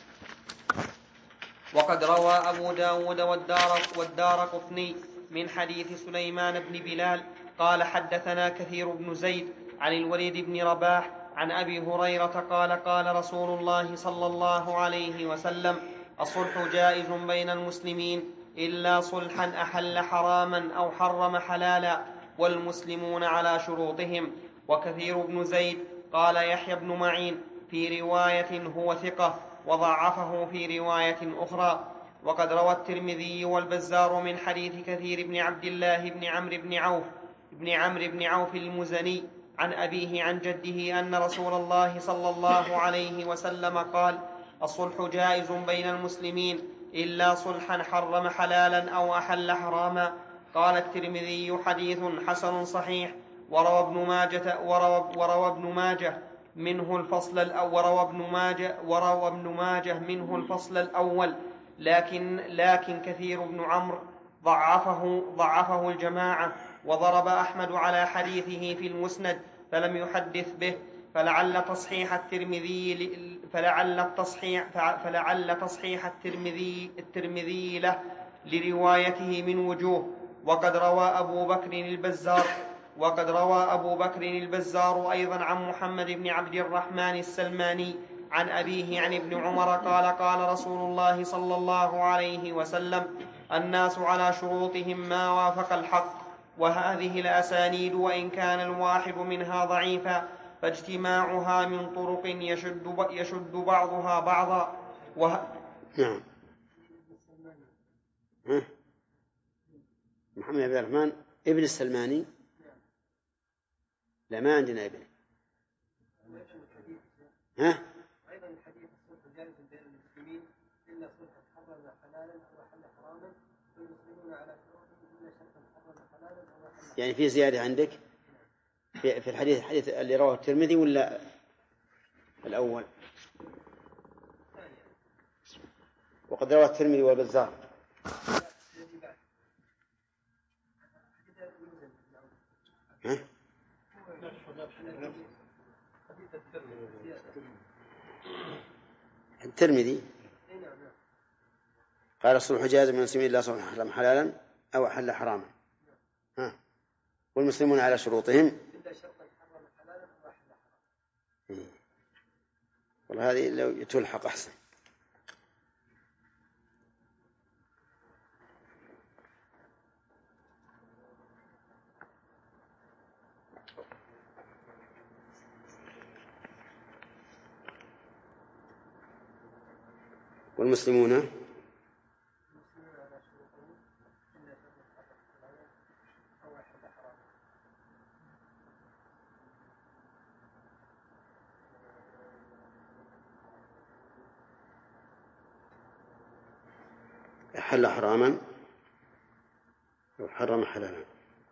وقد روى أبو داود والدارقطني من حديث سليمان بن بلال قال حدثنا كثير بن زيد عن الوليد بن رباح عن أبي هريرة قال قال رسول الله صلى الله عليه وسلم: الصلح جائز بين المسلمين إلا صلحا أحل حراما أو حرم حلالا، والمسلمون على شروطهم. وكثير بن زيد قال يحيى بن معين في رواية هو ثقة، وضعفه في رواية أخرى. وقد روى الترمذي والبزار من حديث كثير بن عبد الله بن عمرو بن عوف المزني عن أبيه عن جده أن رسول الله صلى الله عليه وسلم قال: الصلح جائز بين المسلمين إلا صلحا حرم حلالا أو أحل حراما. قال الترمذي: حديث حسن صحيح. وروى ابن ماجه منه الفصل الأول، وروى ابن ماجه منه الفصل الأول، لكن كثير بن عمرو ضعفه الجماعة، وضرب أحمد على حديثه في المسند فلم يحدث به، فلعل تصحيح الترمذي له لروايته من وجوه. وقد روى أبو بكر البزار أيضا عن محمد بن عبد الرحمن السلماني عن أبيه عن ابن عمر قال قال رسول الله صلى الله عليه وسلم: الناس على شروطهم ما وافق الحق. وهذه الأسانيد وإن كان الواحد منها ضعيفا فاجتماعها من طرق يشد بعضها بعضا. نعم. محمد بن عبد الرحمن ابن السلماني؟ لا، ما عندنا ابن. ها؟ أيضا الحديث الصلح جائز بين المسلمين إلا صلحا حرم حلالا أو أحل حراما، والمسلمون على شروطهم إلا شرطا حرم حلالا أو أحل حراما. يعني في زيادة عندك في الحديث اللي رواه الترمذي ولا الأول؟ وقد رواه الترمذي والبزار. ها؟ الترمذي قال: الصلح جائز من المسلمين إلا صلح حرم حلالا أو أحل حراما. ها؟ والمسلمون على شروطهم. والله هذه لو تلحق أحسن. والمسلمون أحل حراما أو حرم حلالا.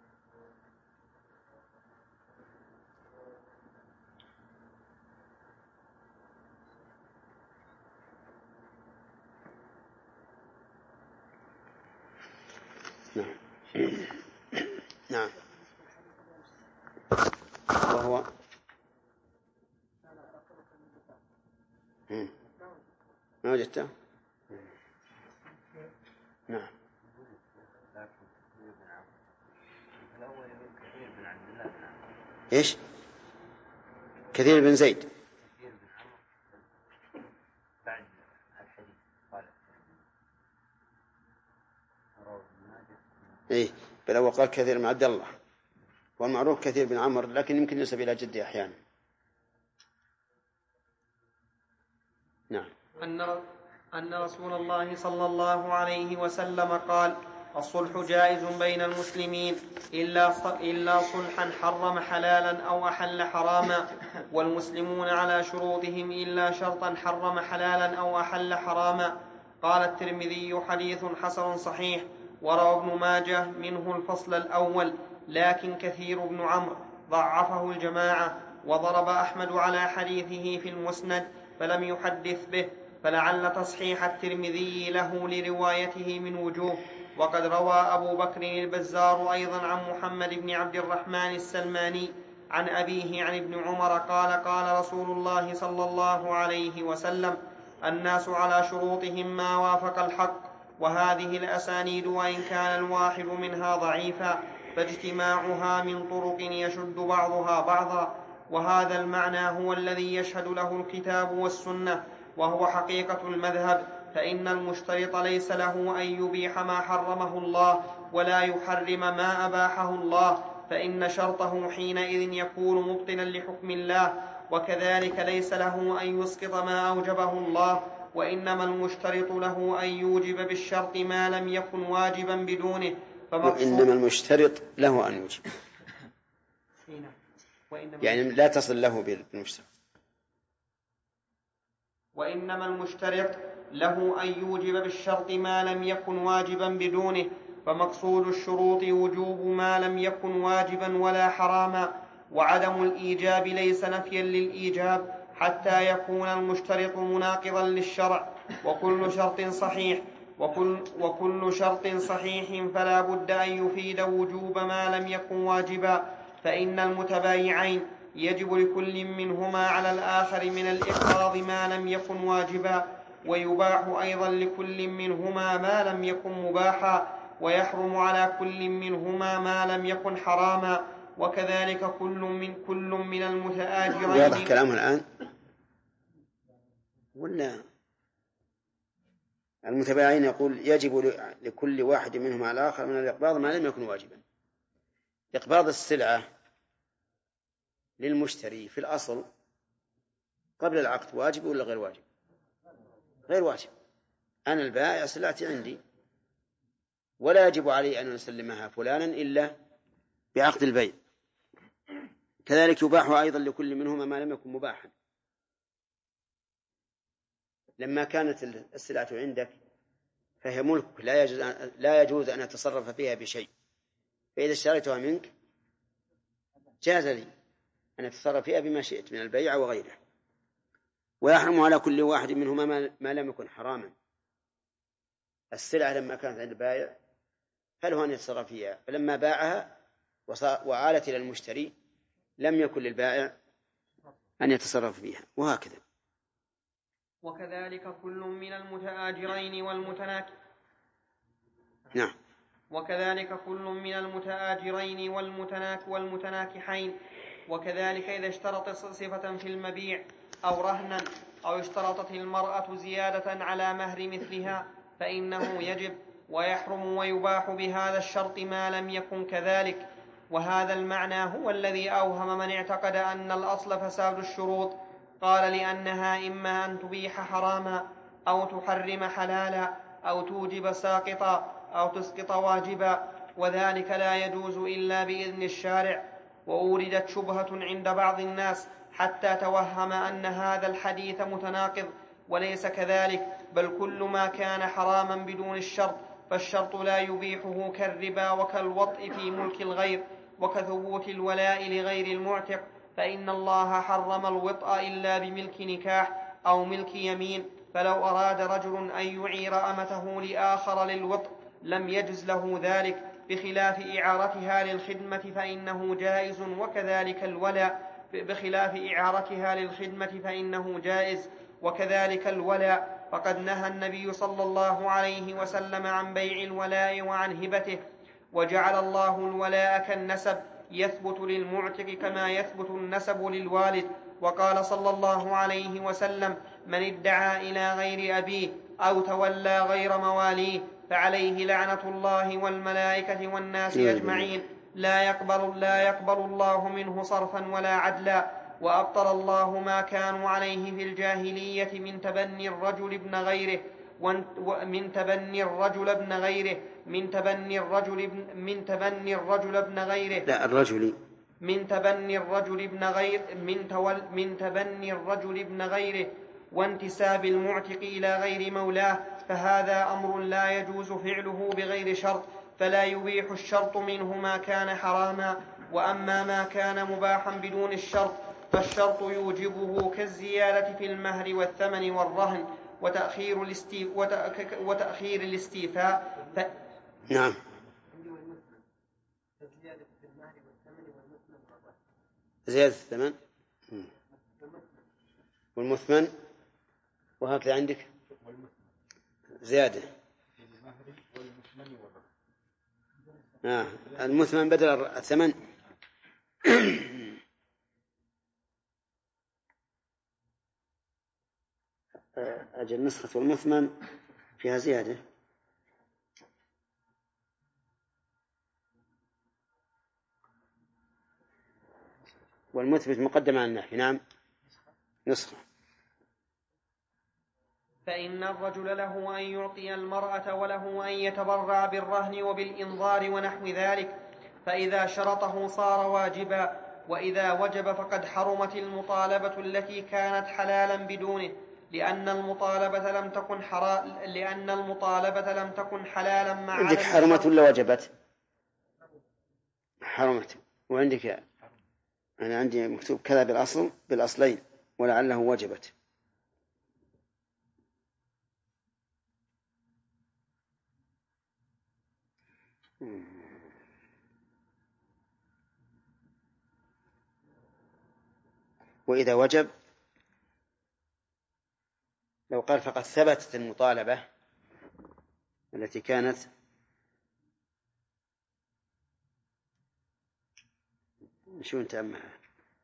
نعم. نعم. وهو ما وجدته. نعم. إيش؟ كثير بن زيد. إيه، بل هو قال كثير بن عبد الله، والمعروف كثير بن عمرو، لكن يمكن ينسب إلى جدي أحيانا. نعم. أن رسول الله صلى الله عليه وسلم قال: الصلح جائز بين المسلمين إلا صلحا حرم حلالا أو أحل حراما، والمسلمون على شروطهم إلا شرطا حرم حلالا أو أحل حراما. قال الترمذي: حديث حسن صحيح. وروى ابن ماجه منه الفصل الأول، لكن كثير بن عمرو ضعفه الجماعة، وضرب أحمد على حديثه في المسند فلم يحدث به، فلعل تصحيح الترمذي له لروايته من وجوه. وقد روى أبو بكر البزار أيضا عن محمد بن عبد الرحمن السلماني عن أبيه عن ابن عمر قال قال رسول الله صلى الله عليه وسلم: الناس على شروطهم ما وافق الحق. وهذه الأسانيد وإن كان الواحد منها ضعيفا فاجتماعها من طرق يشد بعضها بعضا. وهذا المعنى هو الذي يشهد له الكتاب والسنة، وهو حقيقة المذهب، فإن المشترط ليس له أن يبيح ما حرمه الله ولا يحرم ما أباحه الله، فإن شرطه حينئذ يكون مبطلا لحكم الله، وكذلك ليس له أن يسقط ما أوجبه الله، وإنما المشترط له أن يوجب بالشرط ما لم يكن واجبا بدونه. وإنما المشترط له أن يوجب، يعني لا تصل له بالمشترط. وإنما المشترط له أن يوجب بالشرط ما لم يكن واجبا بدونه، فمقصود الشروط وجوب ما لم يكن واجبا ولا حراما، وعدم الإيجاب ليس نفيا للإيجاب حتى يكون المشترط مناقضا للشرع. وكل شرط صحيح فلا بد أن يفيد وجوب ما لم يكن واجبا، فإن المتبايعين يجب لكل منهما على الآخر من الإقراض ما لم يكن واجبا، ويباح أيضا لكل منهما ما لم يكن مباحا، ويحرم على كل منهما ما لم يكن حراما. وكذلك كل من المتآجرين. واضح كلامه الآن ولا؟ المتبايعين يقول يجب لكل واحد منهما على الآخر من الإقباض ما لم يكن واجبا. إقباض السلعة للمشتري في الأصل قبل العقد واجب ولا غير واجب؟ غير واجب. أنا البائع سلعتي عندي ولا يجب علي أن أسلمها فلانا إلا بعقد البيع. كذلك يباح أيضا لكل منهما ما لم يكن مباحا. لما كانت السلعة عندك فهي ملك لا يجوز أن أتصرف فيها بشيء، فإذا اشتريتها منك جاز لي أن أتصرف فيها بما شئت من البيع وغيره. ويحرم على كل واحد منهما ما لم يكن حراما. السلعة لما كانت عند البائع فله أن يتصرف فيها، فلما باعها وعالت إلى المشتري لم يكن للبائع أن يتصرف فيها، وهكذا. وكذلك كل من المتآجرين نعم. وكذلك كل من المتآجرين والمتناكحين. وكذلك إذا اشترط صفة في المبيع أو رهنا أو اشترطت المرأة زيادة على مهر مثلها فإنه يجب ويحرم ويباح بهذا الشرط ما لم يكن كذلك. وهذا المعنى هو الذي أوهم من اعتقد أن الأصل فساد الشروط. قال لأنها إما أن تبيح حراما أو تحرم حلالا أو توجب ساقطا أو تسقط واجبا، وذلك لا يجوز إلا بإذن الشارع. وأوردت شبهة عند بعض الناس حتى توهم أن هذا الحديث متناقض، وليس كذلك، بل كل ما كان حراما بدون الشرط فالشرط لا يبيحه، كالربا وكالوطء في ملك الغير وكثبوت الولاء لغير المعتق، فإن الله حرم الوطء إلا بملك نكاح أو ملك يمين. فلو أراد رجل أن يعير أمته لآخر للوطء لم يجز له ذلك، بخلاف إعارتها للخدمة فإنه جائز، وكذلك الولاء بخلاف إعارتها للخدمة فإنه جائز وكذلك الولاء. فقد نهى النبي صلى الله عليه وسلم عن بيع الولاء وعن هبته، وجعل الله الولاء كالنسب يثبت للمعتق كما يثبت النسب للوالد. وقال صلى الله عليه وسلم: من ادعى إلى غير أبيه أو تولى غير مواليه فعليه لعنة الله والملائكة والناس أجمعين، لا يقبل الله منه صرفا ولا عدلا. وأبطل الله ما كانوا عليه في الجاهلية من تبني الرجل ابن غيره وانتساب المعتق إلى غير مولاه، فهذا أمر لا يجوز فعله بغير شرط، فلا يبيح الشرط منه ما كان حراما. وأما ما كان مباحا بدون الشرط فالشرط يوجبه، كالزيادة في المهر والثمن والرهن وتأخير الاستيفاء. نعم. زيادة الثمن والمثمن، وهكذا عندك زيادة المثمن بدل الثمن. أجل نسخة والمثمن فيها زيادة. والمثبت مقدم على النحو. نعم نسخة. فإن الرجل له أن يعطي المرأة وله أن يتبرع بالرهن وبالإنظار ونحو ذلك، فإذا شرطه صار واجبا، وإذا وجب فقد حرمت المطالبة التي كانت حلالا بدونه، لأن المطالبة لم تكن حلالا مع عندك حرمت ولا وجبت؟ حرمت. وعندك أنا عندي مكتوب كذا بالأصلين ولعله وجبت. وإذا وجب لو قال فقد ثبتت المطالبة التي كانت شو نتأملها.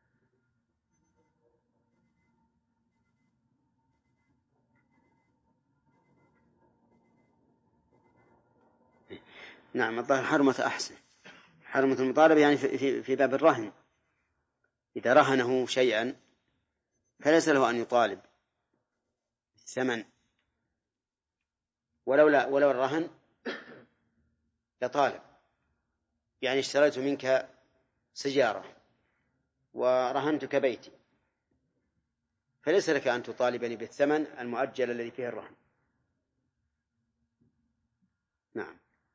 نعم الظاهر حرمة أحسن. حرمة المطالبة يعني في باب الرهن، إذا رهنه شيئا فليس له أن يطالب الثمن، ولو الرهن لطالب. يعني اشتريت منك سيارة ورهنتك بيتي، فليس لك أن تطالبني بالثمن المؤجل الذي فيه الرهن. نعم.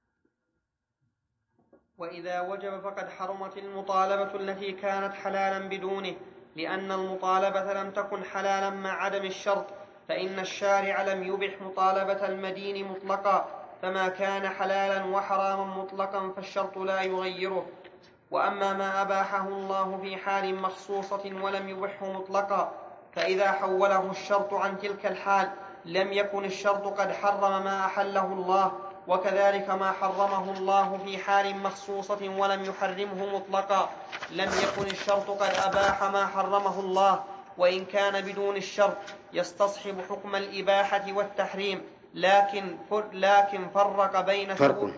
وإذا وجب فقد حرمت المطالبة التي كانت حلالا بدونه، لأن المطالبة لم تكن حلالا مع عدم الشرط، فإن الشارع لم يبح مطالبة المدين مطلقا، فما كان حلالا وحراما مطلقا فالشرط لا يغيره. وأما ما أباحه الله في حال مخصوصة ولم يبحه مطلقا، فإذا حوله الشرط عن تلك الحال لم يكن الشرط قد حرم ما أحله الله، وكذلك ما حرمه الله في حال مخصوصة ولم يحرمه مطلقا لم يكن الشرط قد أباح ما حرمه الله، وإن كان بدون الشرط يستصحب حكم الإباحة والتحريم، لكن فرق بين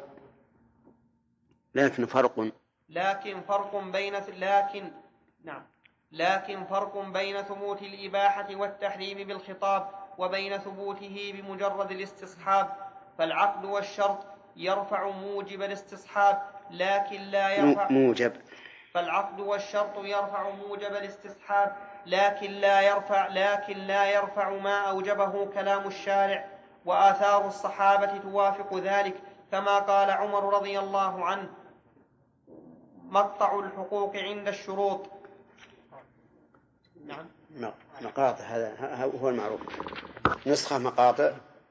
لكن فرق بين ثبوت الإباحة والتحريم بالخطاب وبين ثبوته بمجرد الاستصحاب. فالعقد والشرط يرفع موجب الاستصحاب لكن لا يرفع فالعقد والشرط يرفع موجب الاستصحاب لكن لا يرفع ما أوجبه كلام الشارع، وآثار الصحابة توافق ذلك، كما قال عمر رضي الله عنه: مقطع الحقوق عند الشروط. نعم. مقاطع هذا هو المعروف. نسخة مقاطع.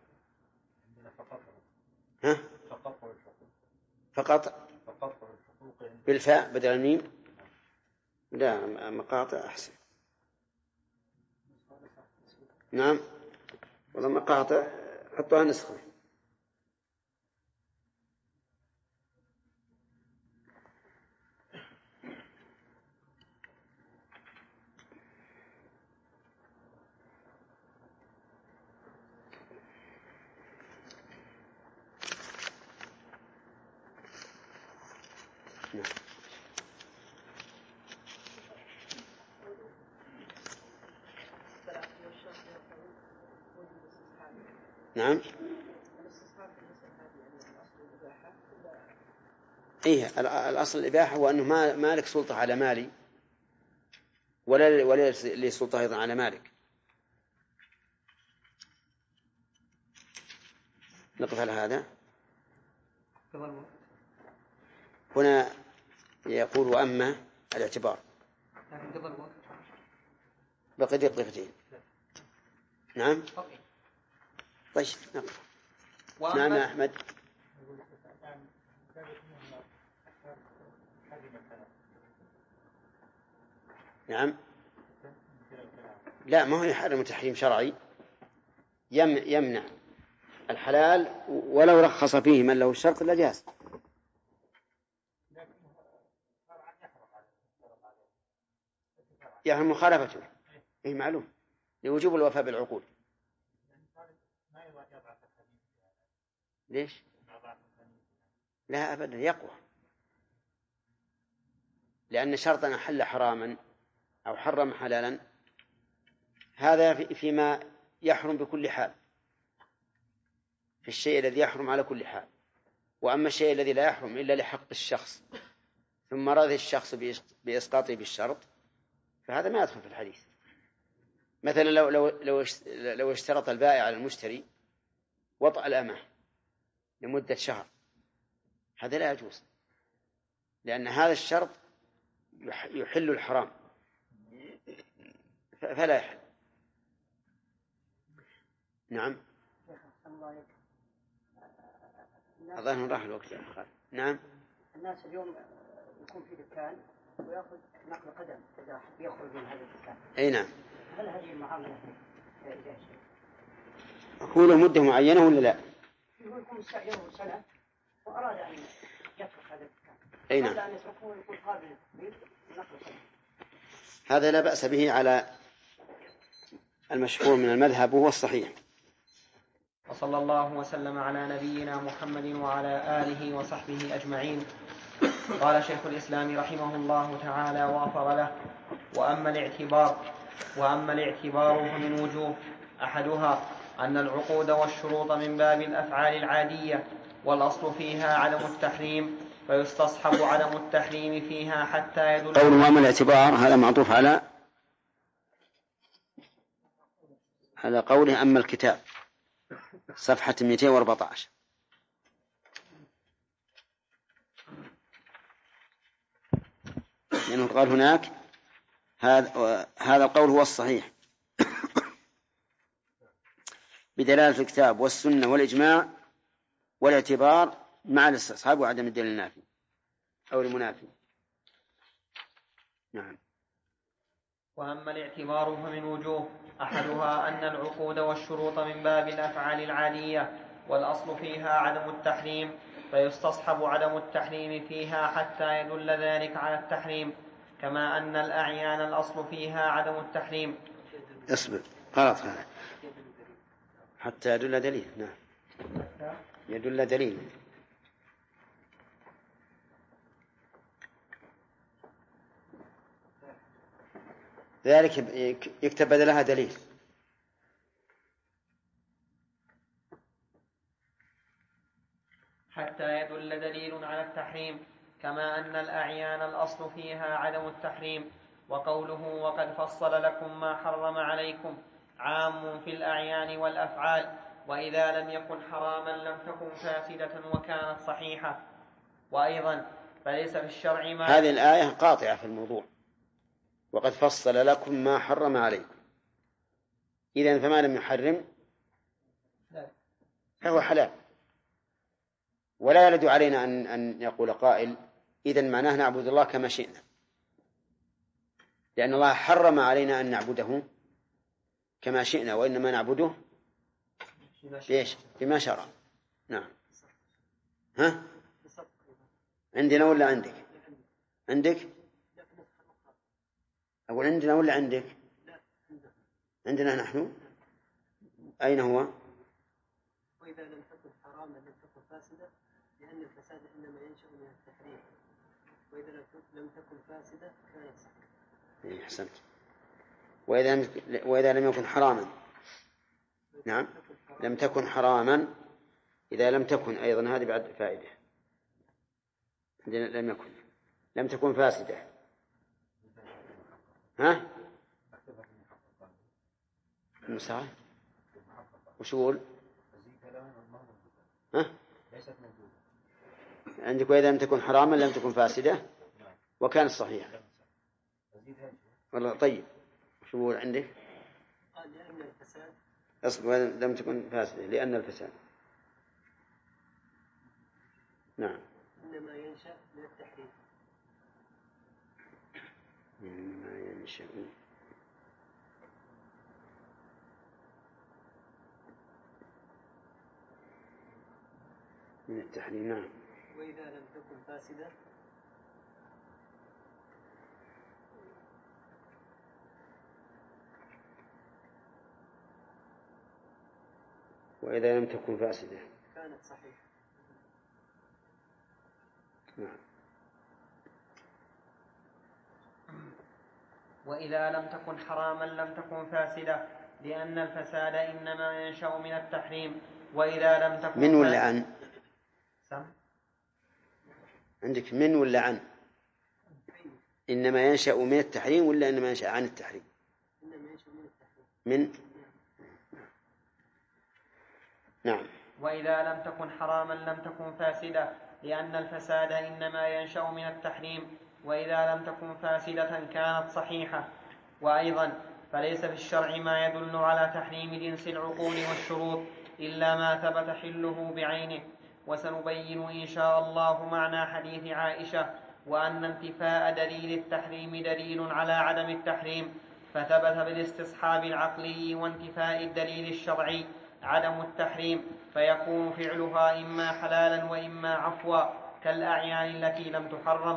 ها؟ فقط بالفاء بدل الميم. لا مقاطع أحسن. نعم والله مقاطع حطوها نسخة. نعم. إيه الأصل الإباحة هو أنه ما لك سلطة على مالي ولا لي سلطة أيضا على مالك. نقف على هذا. هنا يقول وأما الاعتبار بقي دقيقتين. نعم طيب نقف. نعم يا أحمد. نعم لا ما هو يحرم تحريم شرعي، يمنع الحلال ولو رخص فيه من له الشرط لجاز. يحرم مخالفته. إيه معلوم لوجوب الوفاء بالعقود. ليش؟ لا أبدا يقوى، لأن شرطا أحل حراما أو حرم حلالا هذا فيما يحرم بكل حال، في الشيء الذي يحرم على كل حال. وأما الشيء الذي لا يحرم إلا لحق الشخص ثم رضي الشخص بإسقاطه بالشرط فهذا ما يدخل في الحديث. مثلا لو اشترط البائع على المشتري وطأ الأمة لمدة شهر، هذا لا يجوز، لأن هذا الشرط يحل الحرام فلا يحل. نعم. أظن راح الوقت يا أخي. نعم. الناس اليوم يكون في دكان ويأخذ نقل قدم إذا يخرج من هذا الدكان. أي نعم. هل هذه المعاملة جائزة؟ هو له مدة معينة ولا لا؟ هو يكون مستأجره سنة وأراد أن يترك هذا الدكان. أي نعم. أراد أن يتركه ويكون قابل للتقبيل نقل قدم. هذا لا بأس به على المشهور من المذهب وهو الصحيح. وصلى الله وسلم على نبينا محمد وعلى آله وصحبه أجمعين. قال شيخ الإسلام رحمه الله تعالى وغفر له: وأما الاعتبار فمن وجوه، أحدها أن العقود والشروط من باب الأفعال العادية، والأصل فيها عدم التحريم، فيستصحب عدم التحريم فيها حتى يدل. قول وأما الاعتبار هذا معطوف على قوله أما الكتاب، صفحة 214. لأنه قال هناك هذا القول هو الصحيح بدلالة الكتاب والسنة والإجماع والاعتبار مع الاستصحاب وعدم الدليل النافي أو المنافي. نعم. وأما الاعتبار فمن وجوه، أحدها أن العقود والشروط من باب الأفعال العادية، والأصل فيها عدم التحريم، فيستصحب عدم التحريم فيها حتى يدل ذلك على التحريم، كما أن الأعيان الأصل فيها عدم التحريم. اصبر، غلط هذا. حتى يدل دليل. نعم، يدل دليل. ذلك يكتب بدلها دليل. حتى يدل دليل على التحريم، كما أن الأعيان الأصل فيها عدم التحريم. وقوله وقد فصل لكم ما حرم عليكم عام في الأعيان والأفعال، وإذا لم يكن حراما لم تكن فاسدة وكانت صحيحة. وأيضا فليس في الشرع ما هذه الآية قاطعة في الموضوع، وقد فصل لكم ما حرم عليكم، إذن فما لم يحرم فهو حلال. ولا يرد علينا أن يقول قائل إذن معناه نعبد الله كما شئنا، لأن الله حرم علينا أن نعبده كما شئنا، وإنما نعبده بما شرع. نعم. ها؟ عندنا ولا عندك؟ عندك؟ أقول عندنا ولا عندك؟ عندنا نحن. أين هو؟ وإذا لم تكن حراما لم تكن فاسدة، لأن الفساد إنما ينشأ من التحريم، وإذا لم تكن فاسدة كانت صحيحة. أحسنت. وإذا لم يكن حراما. نعم، لم تكن حراما. إذا لم تكن أيضا هذه بعد فائدة. لم تكن فاسدة. ها؟ المساعد وش يقول؟ ها؟ عندك وإذا لم تكن حراما لم تكن فاسدة وكانت صحيحة. والله طيب، وش يقول عندك؟ قال لأن الفساد أصل لم تكن فاسدة لأن الفساد. نعم. إنما ينشأ من التحريم. إنما ينشأ من التحريم. نعم. وإذا لم تكن فاسدة وإذا لم تكن فاسدة كانت صحيحة. نعم. وإذا لم تكن حراما لم تكن فاسدة، لأن الفساد إنما ينشأ من التحريم. وإذا لم تكن من ولا عن؟ سم؟ عندك من ولا عن؟ إنما ينشأ من التحريم ولا إنما ينشأ عن التحريم؟ إنما ينشأ من التحريم. من؟ نعم. وإذا لم تكن حراما لم تكن فاسدة، لأن الفساد إنما ينشأ من التحريم. وإذا لم تكن فاسدة كانت صحيحة. وأيضا فليس في الشرع ما يدل على تحريم جنس العقود والشروط إلا ما ثبت حله بعينه. وسنبين إن شاء الله معنى حديث عائشة وأن انتفاء دليل التحريم دليل على عدم التحريم، فثبت بالاستصحاب العقلي وانتفاء الدليل الشرعي عدم التحريم، فيكون فعلها إما حلالا وإما عفوا كالأعيان التي لم تحرم.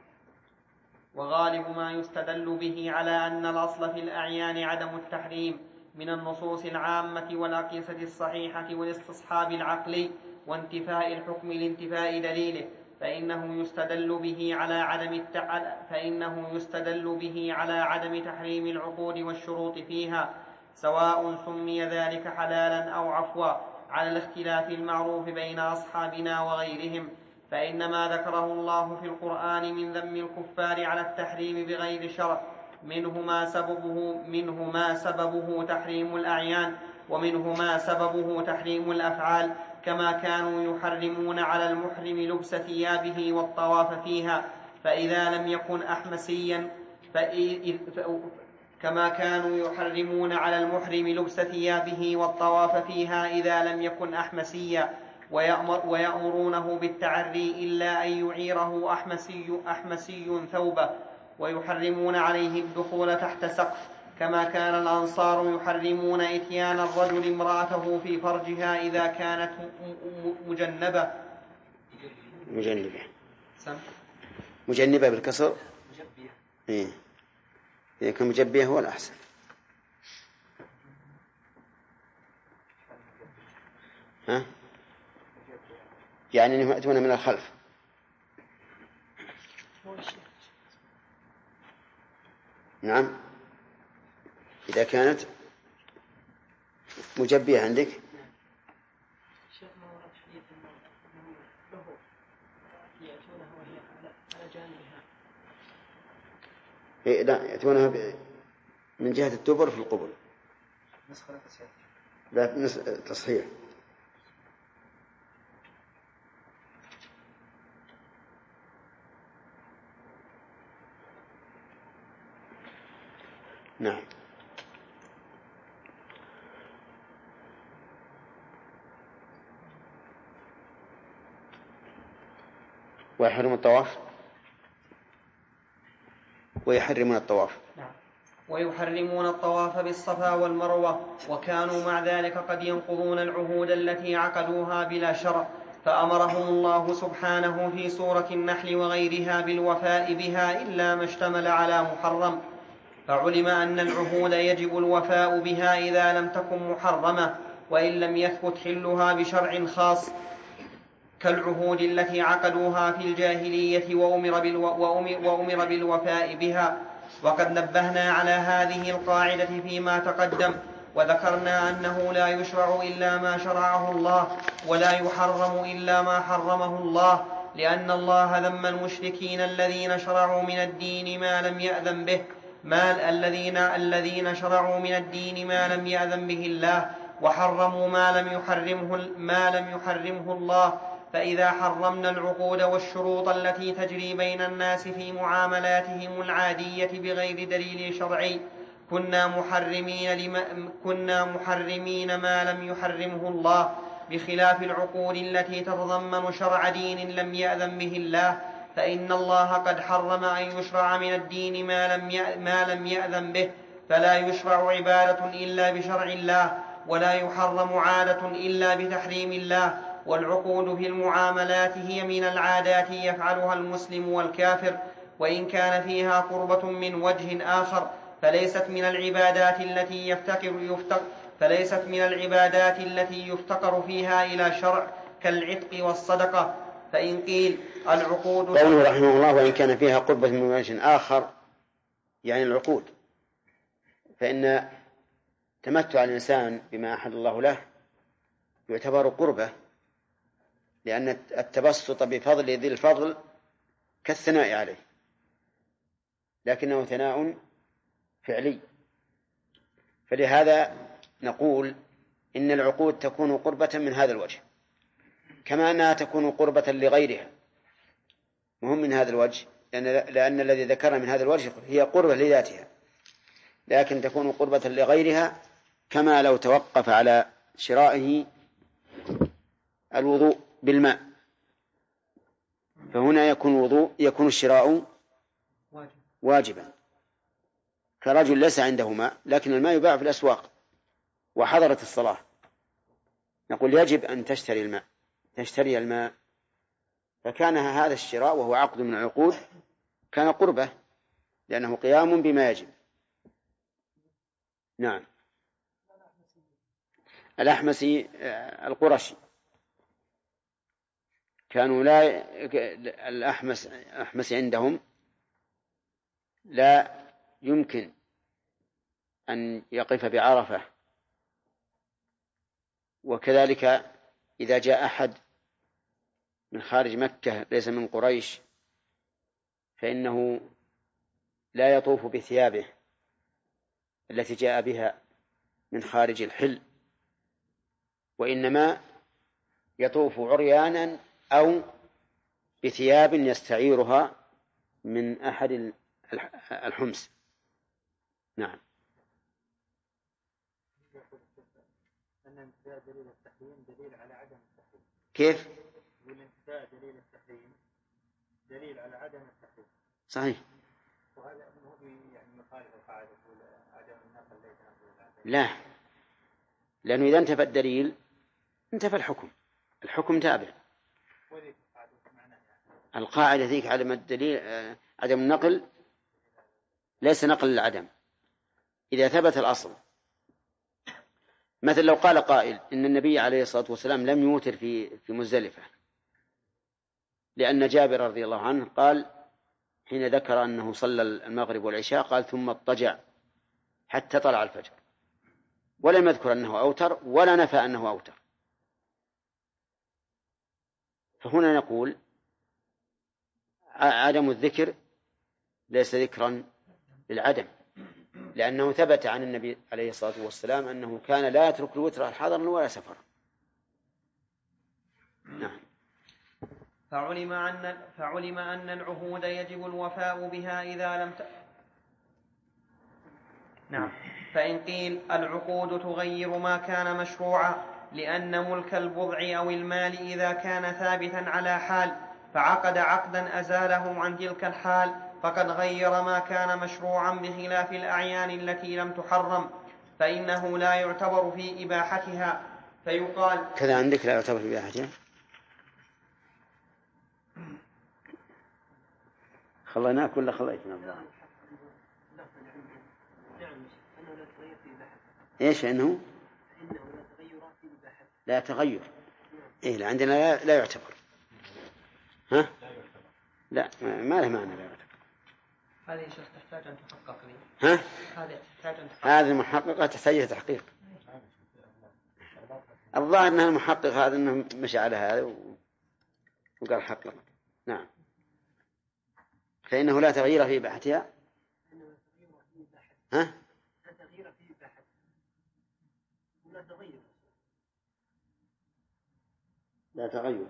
وغالب ما يستدل به على أن الأصل في الأعيان عدم التحريم من النصوص العامة والأقيسة الصحيحة والاستصحاب العقلي وانتفاء الحكم لانتفاء دليله، فإنه يستدل به على عدم تحريم العقود والشروط فيها، سواء سمي ذلك حلالا أو عفوا، على الاختلاف المعروف بين أصحابنا وغيرهم. فإن ما ذكره الله في القرآن من ذم الكفار على التحريم بغير شرع منه ما سببه تحريم الأعيان، ومنه ما سببه تحريم الأفعال، كما كانوا يحرمون على المحرم لبس ثيابه والطواف فيها فإذا لم يكن أحمسيا كما كانوا يحرمون على المحرم لبس ثيابه والطواف فيها إذا لم يكن أحمسيا، ويأمرونه بالتعري إلا أن يعيره أحمسي ثوبه، ويحرمون عليه الدخول تحت سقف، كما كان الأنصار يحرمون إتيان الرجل امرأته في فرجها إذا كانت مجنبة بالكسر إذا كان مجبية هو الأحسن. ها؟ يعني أنهم يأتون من الخلف. نعم، إذا كانت مجبية عندك لا، يأتونها من جهة الدبر في القبل. لا، تصحيح. نعم. ويحرم الطواف ويحرمون الطواف. ويحرمون الطواف بالصفا والمروة، وكانوا مع ذلك قد ينقضون العهود التي عقدوها بلا شرع، فأمرهم الله سبحانه في سورة النحل وغيرها بالوفاء بها إلا ما اشتمل على محرم. فعلم أن العهود يجب الوفاء بها إذا لم تكن محرمة وإن لم يثبت حلها بشرع خاص، كالعهود التي عقدوها في الجاهلية وأمر بالوفاء بها. وقد نبهنا على هذه القاعدة فيما تقدم، وذكرنا أنه لا يشرع إلا ما شرعه الله، ولا يحرم إلا ما حرمه الله، لأن الله ذم المشركين الذين شرعوا من الدين ما لم يأذن به الذين شرعوا من الدين ما لم يأذن به الله، وحرموا ما لم يحرمه الله. فإذا حرمنا العقود والشروط التي تجري بين الناس في معاملاتهم العادية بغير دليل شرعي كنا محرمين ما لم يحرمه الله، بخلاف العقود التي تتضمن شرع دين لم يأذن به الله، فإن الله قد حرم أن يشرع من الدين ما لم يأذن به، فلا يشرع عبادة إلا بشرع الله، ولا يحرم عادة إلا بتحريم الله. والعقود في المعاملات هي من العادات يفعلها المسلم والكافر، وإن كان فيها قربة من وجه آخر، فليست من العبادات التي يفتقر فيها إلى شرع كالعتق والصدقة. فإن قيل العقود قوله رحمه الله وإن كان فيها قربة من وجه آخر، يعني العقود، فإن تمتع الإنسان بما أحل الله له يعتبر قربة، لأن التبسط بفضل ذي الفضل كالثناء عليه، لكنه ثناء فعلي. فلهذا نقول إن العقود تكون قربة من هذا الوجه، كما أنها تكون قربة لغيرها، مهم من هذا الوجه، لأن الذي ذكرنا من هذا الوجه هي قربة لذاتها. لكن تكون قربة لغيرها، كما لو توقف على شرائه الوضوء بالماء، فهنا يكون الشراء واجبا، كرجل ليس عنده ماء لكن الماء يباع في الأسواق وحضرت الصلاة، نقول يجب أن تشتري الماء، فكان هذا الشراء وهو عقد من العقود كان قربة لأنه قيام بما يجب. نعم. الأحمسي القرشي كانوا الأحمس عندهم لا يمكن أن يقف بعرفة، وكذلك إذا جاء أحد من خارج مكة ليس من قريش فإنه لا يطوف بثيابه التي جاء بها من خارج الحل، وإنما يطوف عريانا أو بثياب يستعيرها من أحد الحمس. نعم. كيف؟ دليل التحريم دليل على عدم التحريم. صحيح. وهذا يعني مخالف القاعدة عدم النقل ليس نقل. لا، لأنه إذا انتفى الدليل انتفى الحكم تابع. القاعدة ذيك عدم الدليل عدم النقل ليس نقل للعدم إذا ثبت الأصل. مثل لو قال قائل إن النبي عليه الصلاة والسلام لم يوتر في مزدلفة، لأن جابر رضي الله عنه قال حين ذكر أنه صلى المغرب والعشاء قال ثم اضطجع حتى طلع الفجر، ولم يذكر أنه أوتر ولا نفى أنه أوتر. فهنا نقول عدم الذكر ليس ذكرا للعدم، لأنه ثبت عن النبي عليه الصلاة والسلام أنه كان لا يترك الوتر حضرا ولا سفرا. نعم. فعلم أن العهود يجب الوفاء بها إذا لم نعم. فإن قيل العقود تغير ما كان مشروعا، لأن ملك البضع أو المال إذا كان ثابتا على حال فعقد عقدا أزاله عن تلك الحال فقد غير ما كان مشروعا، بخلاف الأعيان التي لم تحرم فإنه لا يعتبر في إباحتها. فيقال كذا عندك لا يعتبر في إباحتها. خليناك ولا خليتنا الظاهر؟ إيش إنه لا تغير. إيه عندنا لا يعتبر. ها؟ لا ما له معنى لا يعتبر. هذه شيخ تحتاج أن تحقق لي. ها؟ هذه تحتاج أن تحقق. هذه المحققة تحتاج تحقيق. الظاهر أنها المحقق هذا أنه مشى على هذا وقال حقق. نعم. فإنه لا تغيير في إباحتها. ها؟ لا تغيير في إباحتها. لا تغير. لا تغير.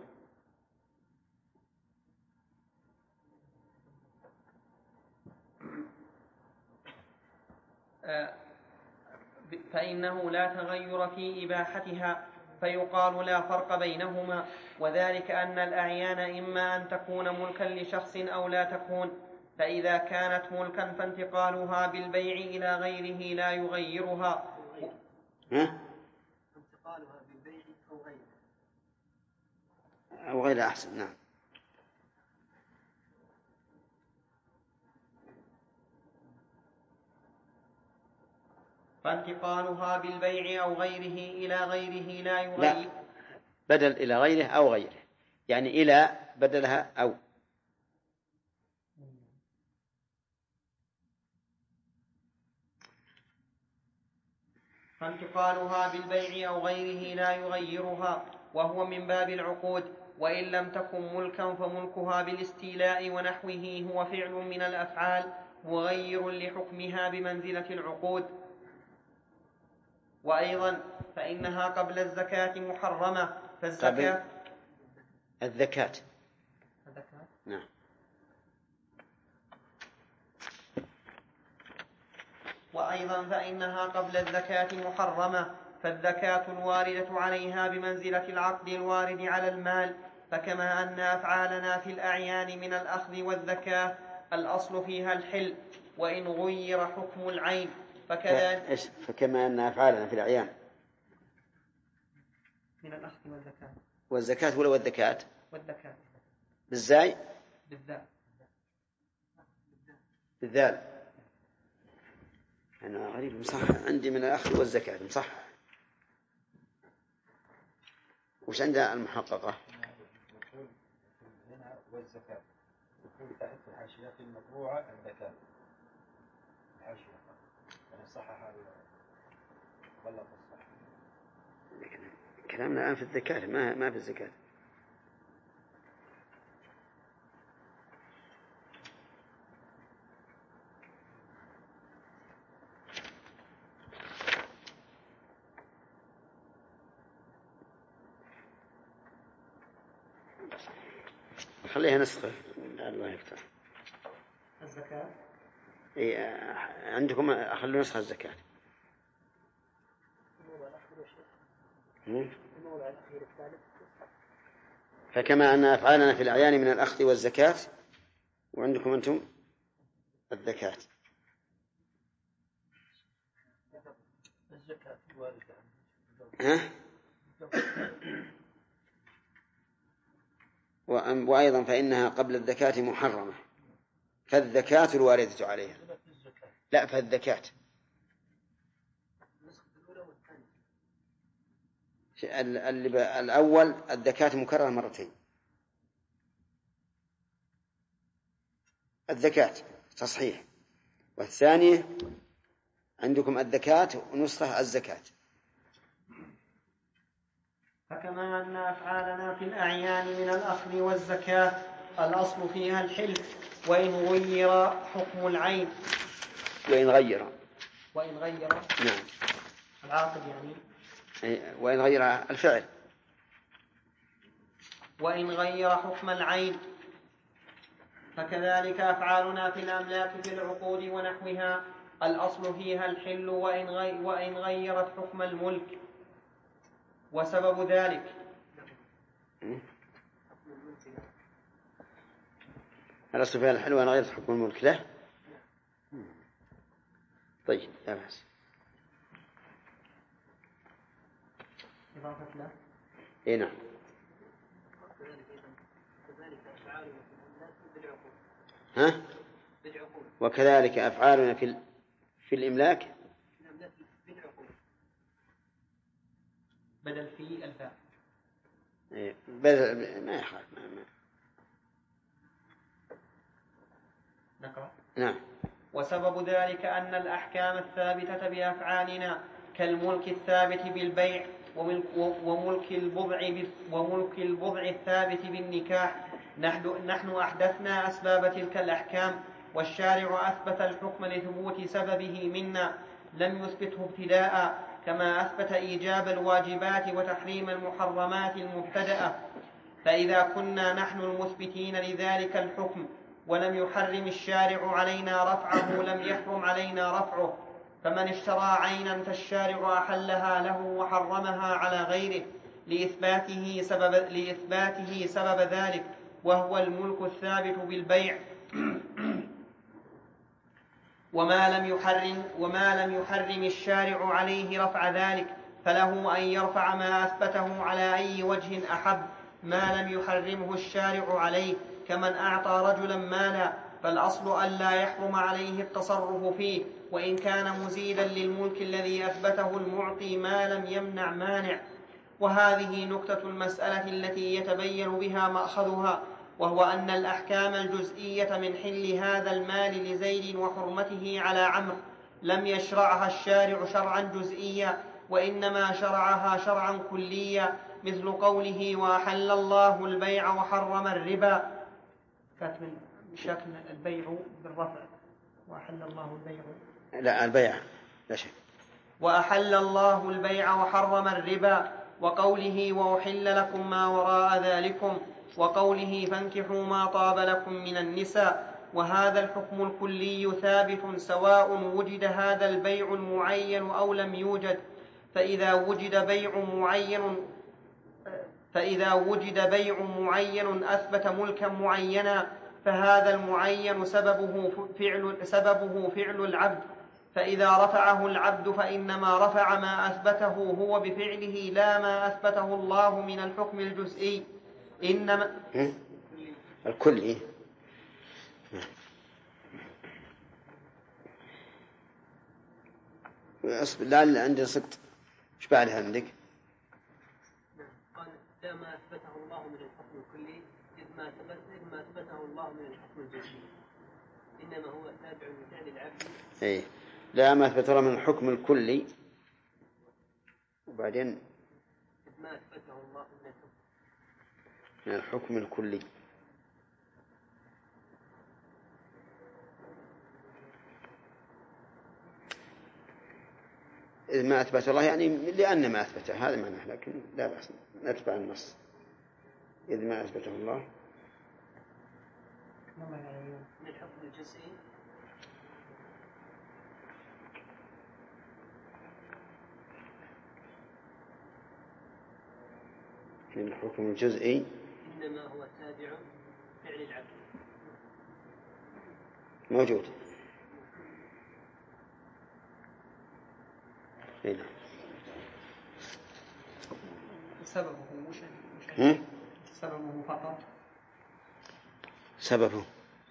فإنه لا تغير في إباحتها، فيقال لا فرق بينهما، وذلك أن الأعيان إما أن تكون ملكا لشخص أو لا تكون، فإذا كانت ملكا فانتقالها بالبيع إلى غيره لا يغيرها. انتقالها بالبيع أو غيرها أحسن. نعم. فانتقالها بالبيع أو غيره إلى غيره لا يغير. لا، بدل إلى غيره أو غيره، يعني إلى بدلها أو. فانتقالها بالبيع أو غيره لا يغيرها، وهو من باب العقود، وإن لم تكن ملكا فملكها بالاستيلاء ونحوه هو فعل من الأفعال مغير لحكمها بمنزلة العقود. وأيضا فإنها قبل الزكاة محرمة، فالزكاة الزكاة. نعم. وأيضا فإنها قبل الزكاة محرمة، فالزكاة الواردة عليها بمنزلة العقد الوارد على المال. فكما أن أفعالنا في الأعيان من الأخذ والزكاة الأصل فيها الحل وإن غير حكم العين فكذلك. فكما أن أفعالنا في الأعيان من الأخذ والزكاة. والزكاة ولا والذكاة؟ والزكاة بالزاي؟ بالذال. أنا غريب مصح عندي من الأخذ والزكاة مصح. وش عند المحققة؟ والزكاة يكون تحت الحاشية المطبوعة الزكاة الحاشية يعني صحها غلط الصح. كلامنا الآن في الزكاة ما في الزكاة. خليها نسخة الله يفتح. الزكاة عندكم خلوا نسخة الزكاة. فكما أن أفعالنا في الأعيان من الأخذ والزكاة وعندكم أنتم الزكاة. وأيضا فإنها قبل الزكاة محرمة، فالزكاة الواردة عليها. لا فالزكاة الأول الزكاة مكررة مرتين. الزكاة تصحيح، والثانية عندكم الزكاة ونسخة الزكاة. فكما أن أفعالنا في الأعيان من الأخذ والزكاة الأصل فيها الحل وإن غير حكم العين. وإن غير نعم العاقد يعني. وإن غير الفعل. وإن غير حكم العين فكذلك أفعالنا في الأملاك في العقود ونحوها الأصل فيها الحل وإن غيرت حكم الملك. وسبب ذلك الأصل فيها الحل وإن غيرت حكم الملك له. طيب لا بأس. إضافة له. إيه نعم. ها؟ وكذلك أفعالنا في الإملاك بدل في الفاء. بدل ما يخالف نقرأ. نعم. وسبب ذلك أن الأحكام الثابتة بأفعالنا كالملك الثابت بالبيع وملك البضع الثابت بالنكاح نحن أحدثنا أسباب تلك الأحكام، والشارع أثبت الحكم لثبوت سببه منا لم يثبته ابتداء، كما أثبت إيجاب الواجبات وتحريم المحرمات المبتدأة. فإذا كنا نحن المثبتين لذلك الحكم ولم يحرم الشارع علينا رفعه لم يحرم علينا رفعه. فمن اشترى عينا فالشارع أحلها له وحرمها على غيره لإثباته سبب ذلك، وهو الملك الثابت بالبيع. وما لم يحرم الشارع عليه رفع ذلك فله أن يرفع ما أثبته على أي وجه أحب ما لم يحرمه الشارع عليه، كمن أعطى رجلا مالا فالأصل ألا يحرم عليه التصرف فيه وإن كان مزيدا للملك الذي أثبته المعطي ما لم يمنع مانع. وهذه نكتة المسألة التي يتبين بها مأخذها، وهو أن الأحكام الجزئية من حل هذا المال لزيد وحرمته على عمرو لم يشرعها الشارع شرعا جزئيا، وإنما شرعها شرعا كليا، مثل قوله وأحل الله البيع وحرم الربا. كاتب شكل البيع بالرفع وأحل الله البيع. لا البيع لا شيء. وأحل الله البيع وحرم الربا، وقوله وأحل لكم ما وراء ذلكم، وقوله فانكحوا ما طاب لكم من النساء، وهذا الحكم الكلي ثابت سواء وجد هذا البيع المعين أو لم يوجد. فإذا وجد بيع معين أثبت ملكا معينا فهذا المعين سببه فعل العبد، فإذا رفعه العبد فإنما رفع ما أثبته هو بفعله لا ما أثبته الله من الحكم الجزئي. إنما الكلي. لعل عندي سقط. ايش بعد عندك؟ قال لا ما أثبته الله من الحكم الكلي إذ ما أثبته الله من الحكم الجزئي إنما هو تابع لفعل العبد. إيه لا ما أثبته من الحكم الكلي وبعدين إذ ما أثبته الله من الحكم الكلي. إذ ما أثبت الله يعني لأن ما أثبته، هذا معناه، لكن لا بأس نتبع النص. إذ ما أثبته الله من الحكم الجزئي من الحكم الجزئي إنما هو تابع فعل العبد. موجود. هنا سببه فقط. سببه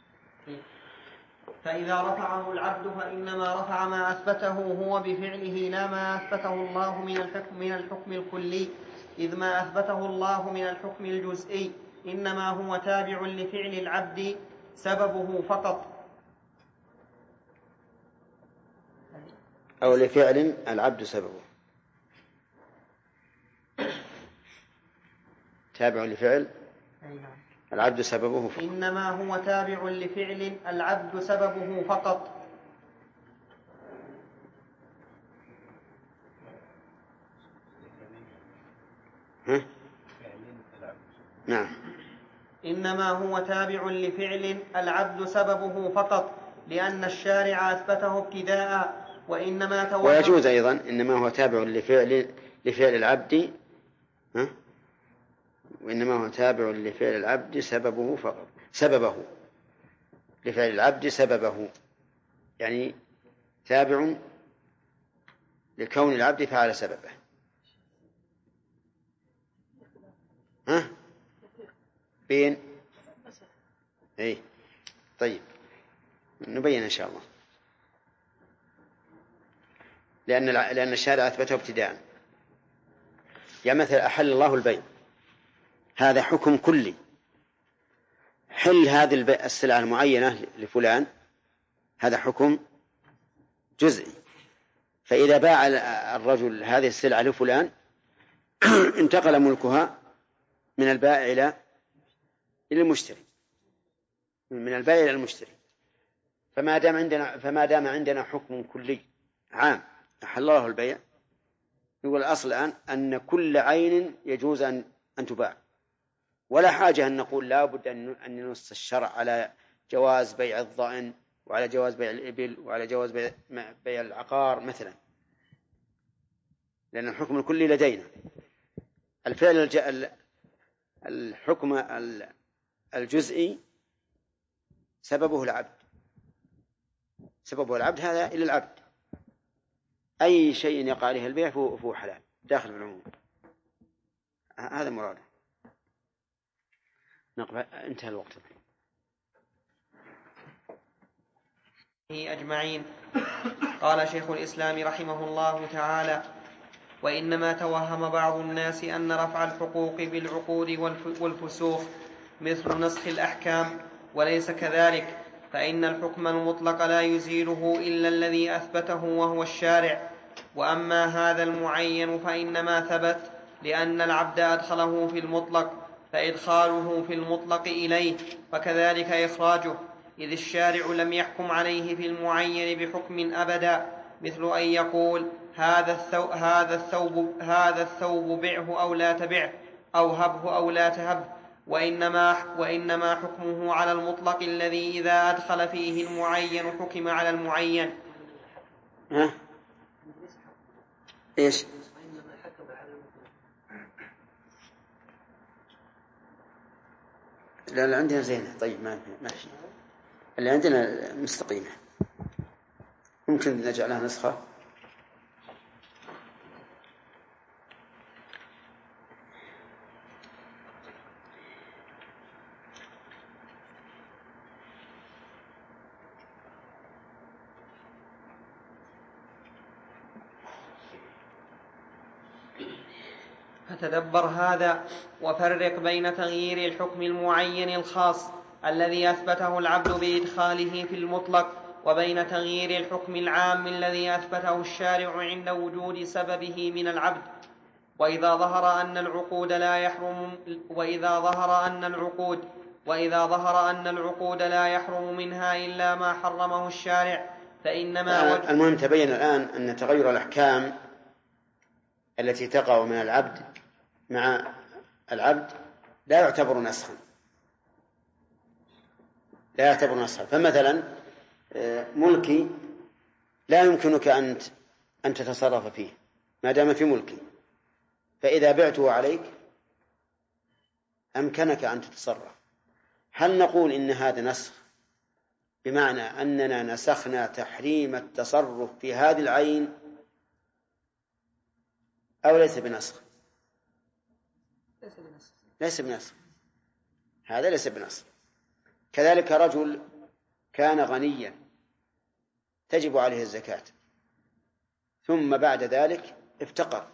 فإذا رفعه العبد فإنما رفع ما أثبته هو بفعله لا ما أثبته الله من الحكم الكلي، إذ ما أثبته الله من الحكم الجزئي إنما هو تابع لفعل العبد سببه فقط. أو لفعل العبد سببه، تابع لفعل العبد سببه فقط. إنما هو تابع لفعل العبد سببه فقط. نعم. إنما هو تابع لفعل العبد سببه فقط لأن الشارع أثبته ابتداء. ويجوز أيضا إنما هو تابع لفعل العبد وإنما هو تابع لفعل العبد سببه فقط. سببه لفعل العبد سببه يعني تابع لكون العبد فعل سببه. بين إيه طيب نبين إن شاء الله. لأن الشارع أثبته ابتداء. يعني مثل أحل الله البيع، هذا حكم كلي، حل هذه السلعة المعينة لفلان هذا حكم جزئي. فإذا باع الرجل هذه السلعة لفلان انتقل ملكها من البائع إلى المشتري، من البائع إلى المشتري. فما دام عندنا حكم كلي عام أحل الله البيع، يقول الأصل الآن أن كل عين يجوز أن تباع، ولا حاجة أن نقول لا بد أن ننص الشرع على جواز بيع الضأن وعلى جواز بيع الإبل وعلى جواز بيع العقار مثلا، لأن الحكم الكلي لدينا. الحكم الجزئي سببه العبد، هذا إلى العبد. أي شيء يقع عليه البيع فهو حلال داخل بالعموم. هذا مراده. انتهى الوقت. أجمعين. قال شيخ الإسلام رحمه الله تعالى: وإنما توهم بعض الناس أن رفع الحقوق بالعقود والفسوق مثل نسخ الأحكام، وليس كذلك، فإن الحكم المطلق لا يزيله إلا الذي أثبته وهو الشارع. وأما هذا المعين فإنما ثبت لأن العبد أدخله في المطلق، فإدخاله في المطلق إليه فكذلك إخراجه، إذ الشارع لم يحكم عليه في المعين بحكم أبدا، مثل أن يقول هذا الثوب بعه أو لا تبعه، أو هبه أو لا تهبه، وإنما حكمه على المطلق الذي إذا أدخل فيه المعين حكم على المعين. إيش؟ لا اللي عندنا زينة. طيب ما في اللي عندنا مستقيمة، ممكن نجعلها نسخة. فتدبر هذا وفرق بين تغيير الحكم المعين الخاص الذي أثبته العبد بإدخاله في المطلق وبين تغيير الحكم العام الذي أثبته الشارع عند وجود سببه من العبد. وإذا ظهر أن العقود لا يحرم منها إلا ما حرمه الشارع فإنما المهم تبين الآن أن تغير الأحكام التي تقع من العبد مع العبد لا يعتبر نسخا. فمثلا ملكي لا يمكنك أن تتصرف فيه ما دام في ملكي، فإذا بعته عليك أمكنك أن تتصرف. هل نقول إن هذا نسخ بمعنى أننا نسخنا تحريم التصرف في هذه العين أو ليس بنسخ؟ ليس بنسخ. هذا ليس بنسخ. كذلك رجل كان غنيا تجب عليه الزكاة ثم بعد ذلك افتقر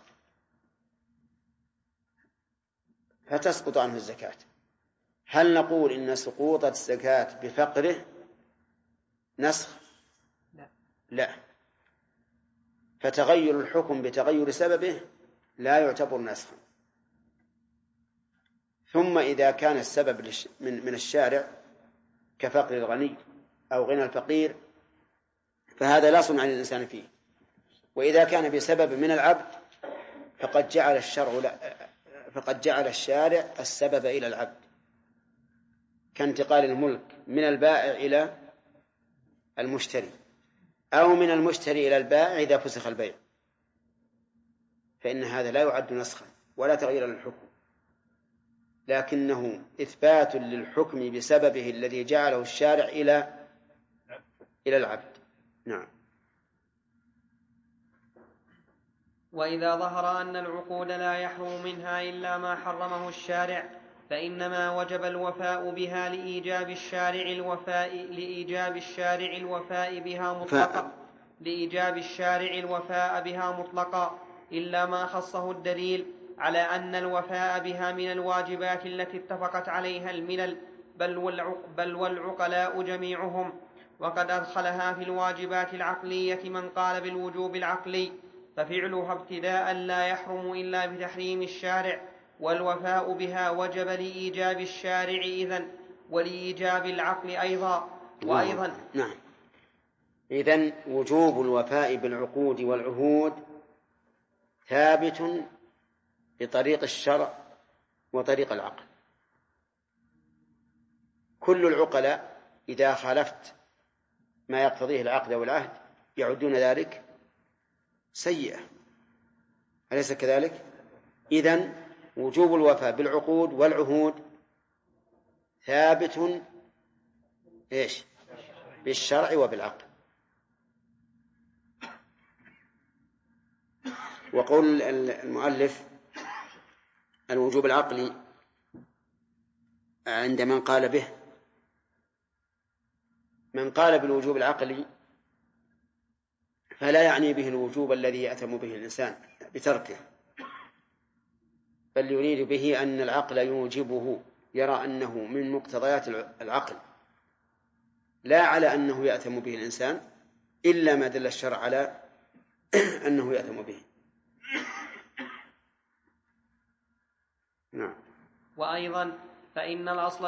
فتسقط عنه الزكاة، هل نقول إن سقوط الزكاة بفقره نسخ؟ لا. فتغير الحكم بتغير سببه لا يعتبر نسخا. ثم إذا كان السبب من الشارع كفقر الغني أو غنى الفقير فهذا لا صنع للإنسان فيه. وإذا كان بسبب من العبد فقد جعل الشارع السبب إلى العبد، كانتقال الملك من البائع إلى المشتري أو من المشتري إلى البائع إذا فسخ البيع، فإن هذا لا يعد نسخا ولا تغيير للحكم، لكنه إثبات للحكم بسببه الذي جعله الشارع إلى العبد. نعم. وإذا ظهر أن العقود لا يحرم منها إلا ما حرمه الشارع فإنما وجب الوفاء بها لإيجاب الشارع بها مطلقا إلا ما خصه الدليل على أن الوفاء بها من الواجبات التي اتفقت عليها الملل بل والعقلاء جميعهم. وقد أدخلها في الواجبات العقلية من قال بالوجوب العقلي، ففعلها ابتداء لا يحرم إلا بتحريم الشارع، والوفاء بها وجب لإيجاب الشارع إذن ولإيجاب العقل وأيضا نعم. إذن وجوب الوفاء بالعقود والعهود ثابت بطريق الشرع وطريق العقل. كل العقلاء إذا خالفت ما يقتضيه العقد والعهد يعدون ذلك سيئة، أليس كذلك؟ إذن وجوب الوفاء بالعقود والعهود ثابت بالشرع وبالعقل. وقول المؤلف الوجوب العقلي عند من قال به، من قال بالوجوب العقلي فلا يعني به الوجوب الذي يأثم به الإنسان بتركه، بل يريد به أن العقل يوجبه، يرى أنه من مقتضيات العقل، لا على أنه يأثم به الإنسان إلا ما دل الشرع على أنه يأثم به. نعم. وأيضا فإن الأصل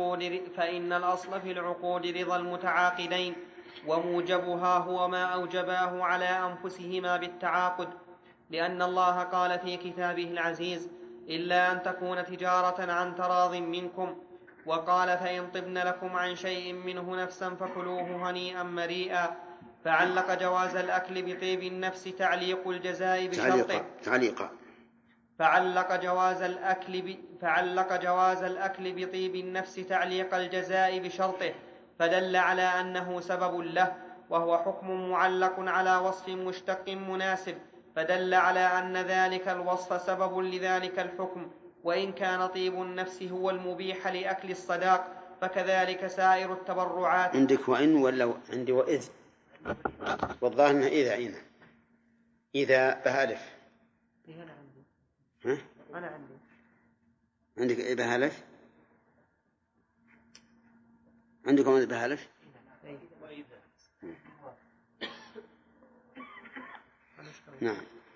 في العقود رضا المتعاقدين، وموجبها هو ما أوجباه على أنفسهما بالتعاقد، لأن الله قال في كتابه العزيز: إلا أن تكون تجارة عن تراض منكم. وقال فإن طبن لكم عن شيء منه نفسا فكلوه هنيئا مريئا. فعلق جواز الأكل بطيب النفس تعليق الجزاء بشرطه. فعلق جواز الأكل بطيب النفس تعليق الجزاء بشرطه، فدل على أنه سبب له، وهو حكم معلق على وصف مشتق مناسب، فدل على أن ذلك الوصف سبب لذلك الحكم. وإن كان طيب النفس هو المبيح لأكل الصداق فكذلك سائر التبرعات. عندك وإن ولا عندي وإذ؟ والظاهر أنها إذا بهالف. أنا ها؟ أنا عندي. عندك إيه بهالف؟ عندكم إيه بهالف؟ نعم.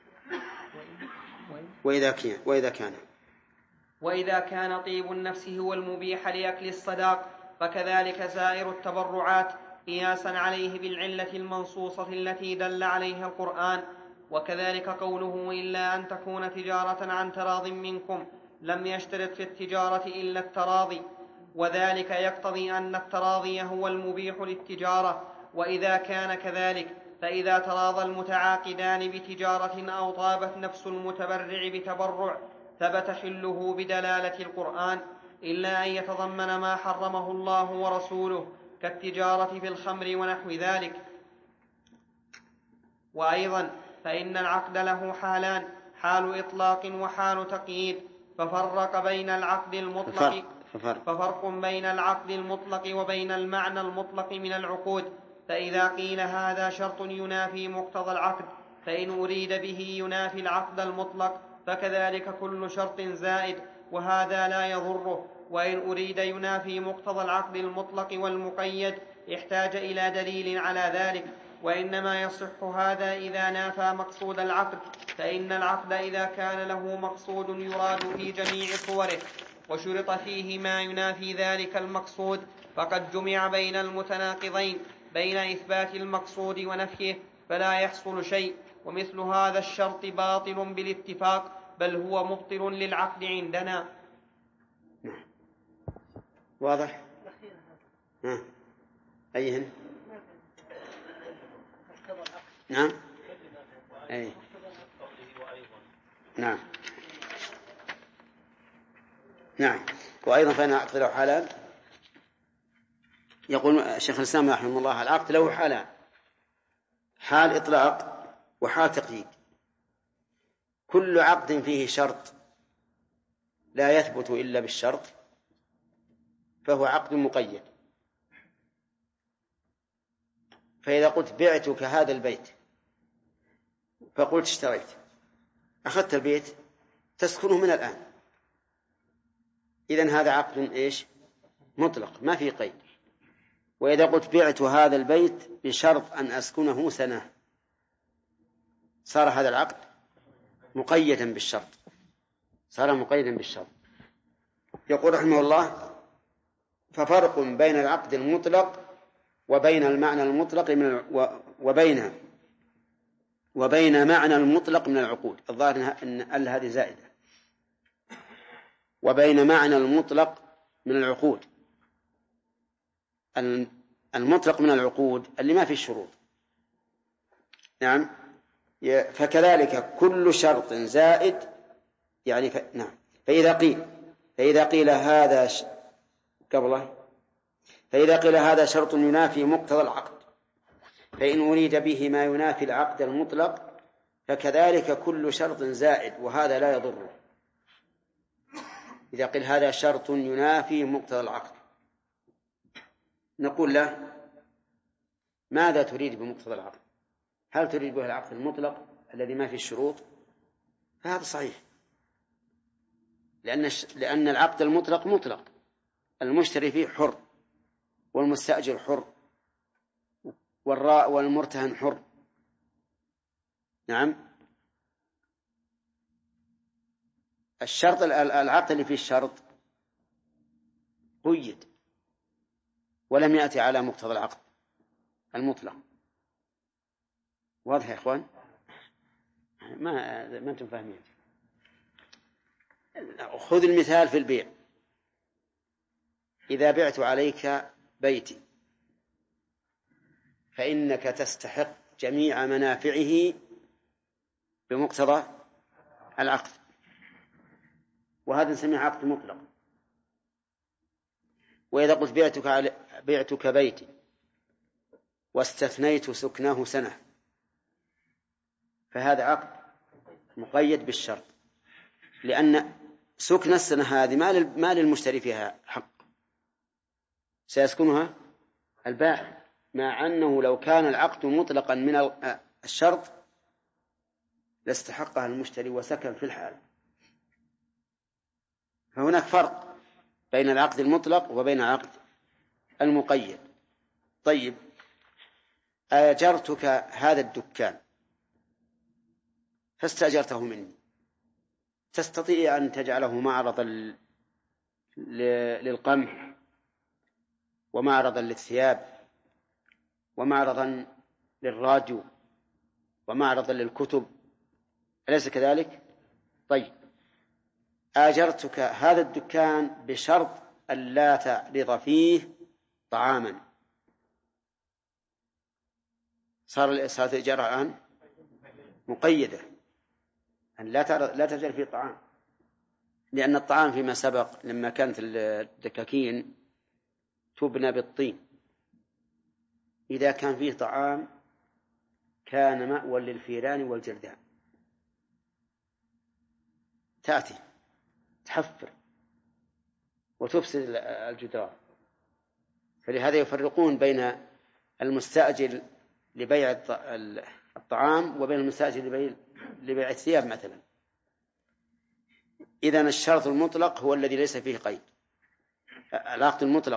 وإذا كان طيب النفس هو المبيح لأكل الصداق فكذلك سائر التبرعات، قياسا عليه بالعلة المنصوصة التي دل عليها القرآن. وكذلك قوله إلا أن تكون تجارة عن تراض منكم، لم يشترط في التجارة إلا التراضي، وذلك يقتضي أن التراضي هو المبيح للتجارة. وإذا كان كذلك فإذا تراضى المتعاقدان بتجارة أو طابت نفس المتبرع بتبرع ثبت حله بدلالة القرآن، إلا أن يتضمن ما حرمه الله ورسوله كالتجارة في الخمر ونحو ذلك. وأيضا فإن العقد له حالان، حال إطلاق وحال تقييد، ففرق بين العقد المطلق وبين المعنى المطلق من العقود. فإذا قيل هذا شرط ينافي مقتضى العقد فإن أريد به ينافي العقد المطلق فكذلك كل شرط زائد، وهذا لا يضره. وإن أريد ينافي مقتضى العقد المطلق والمقيد احتاج إلى دليل على ذلك. وإنما يصح هذا إذا نافى مقصود العقد، فإن العقد إذا كان له مقصود يراد في جميع صوره وشرط فيه ما ينافي ذلك المقصود فقد جمع بين المتناقضين بين إثبات المقصود ونفيه فلا يحصل شيء. ومثل هذا الشرط باطل بالاتفاق، بل هو مبطل للعقد عندنا. واضح؟ أيهن؟ نعم. أي. نعم. نعم. وأيضا فإن العقد له حالان. يقول شيخ الإسلام رحمه الله العقد له حالان، حال إطلاق وحال تقييد. كل عقد فيه شرط لا يثبت إلا بالشرط فهو عقد مقيد. فإذا قلت بعتك هذا البيت فقلت اشتريت، أخذت البيت تسكنه من الآن، إذن هذا عقد إيش؟ مطلق ما فيه قيد. وإذا قلت بعت هذا البيت بشرط أن أسكنه سنة صار هذا العقد مقيدا بالشرط، صار مقيدا بالشرط. يقول رحمه الله ففرق بين العقد المطلق وبين المعنى المطلق وبين معنى المطلق من العقود. الظاهر أن هذه زائدة. وبين معنى المطلق من العقود. المطلق من العقود اللي ما فيه الشروط. نعم. فكذلك كل شرط زائد يعني نعم. فإذا قيل هذا فإذا قيل هذا شرط ينافي مقتضى العقد فإن أريد به ما ينافي العقد المطلق فكذلك كل شرط زائد، وهذا لا يضره. إذا قيل هذا شرط ينافي مقتضى العقد نقول له ماذا تريد بمقتضى العقد؟ هل تريد به العقد المطلق الذي ما فيه الشروط؟ فهذا صحيح، لأن العقد المطلق مطلق، المشتري فيه حر والمستأجر حر والمرتهن حر. نعم. الشرط العقد اللي فيه الشرط قيد ولم يأتي على مقتضى العقد المطلق. واضح يا إخوان؟ ما أنتم فاهمين. خذ المثال في البيع. إذا بعت عليك بيتي فإنك تستحق جميع منافعه بمقتضى العقد، وهذا نسميه عقد مطلق. وإذا قلت بعتك بيتي واستثنيت سكنه سنة فهذا عقد مقيد بالشرط، لأن سكن السنة هذه ما للمشتري فيها حق، سيسكنها البائع، مع أنه لو كان العقد مطلقا من الشرط لاستحقها المشتري وسكن في الحال. فهناك فرق بين العقد المطلق وبين العقد المقيد. طيب، أجرتك هذا الدكان فاستأجرته مني، تستطيع أن تجعله معرضا للقمح ومعرضا للثياب ومعرضا للراديو ومعرضا للكتب، أليس كذلك؟ طيب، آجرتك هذا الدكان بشرط أن لا تعرض فيه طعاما، صارت الإجارة الآن مقيدة، أن لا تجعل فيه طعام، لأن الطعام فيما سبق لما كانت الدكاكين تبنى بالطين إذا كان فيه طعام كان مأوى للفيران والجرذان، تأتي تحفر وتفسد الجدران. فلهذا يفرقون بين المستأجر لبيع الطعام وبين المستأجر لبيع الثياب مثلا. إذن الشرط المطلق هو الذي ليس فيه قيد، العقد المطلق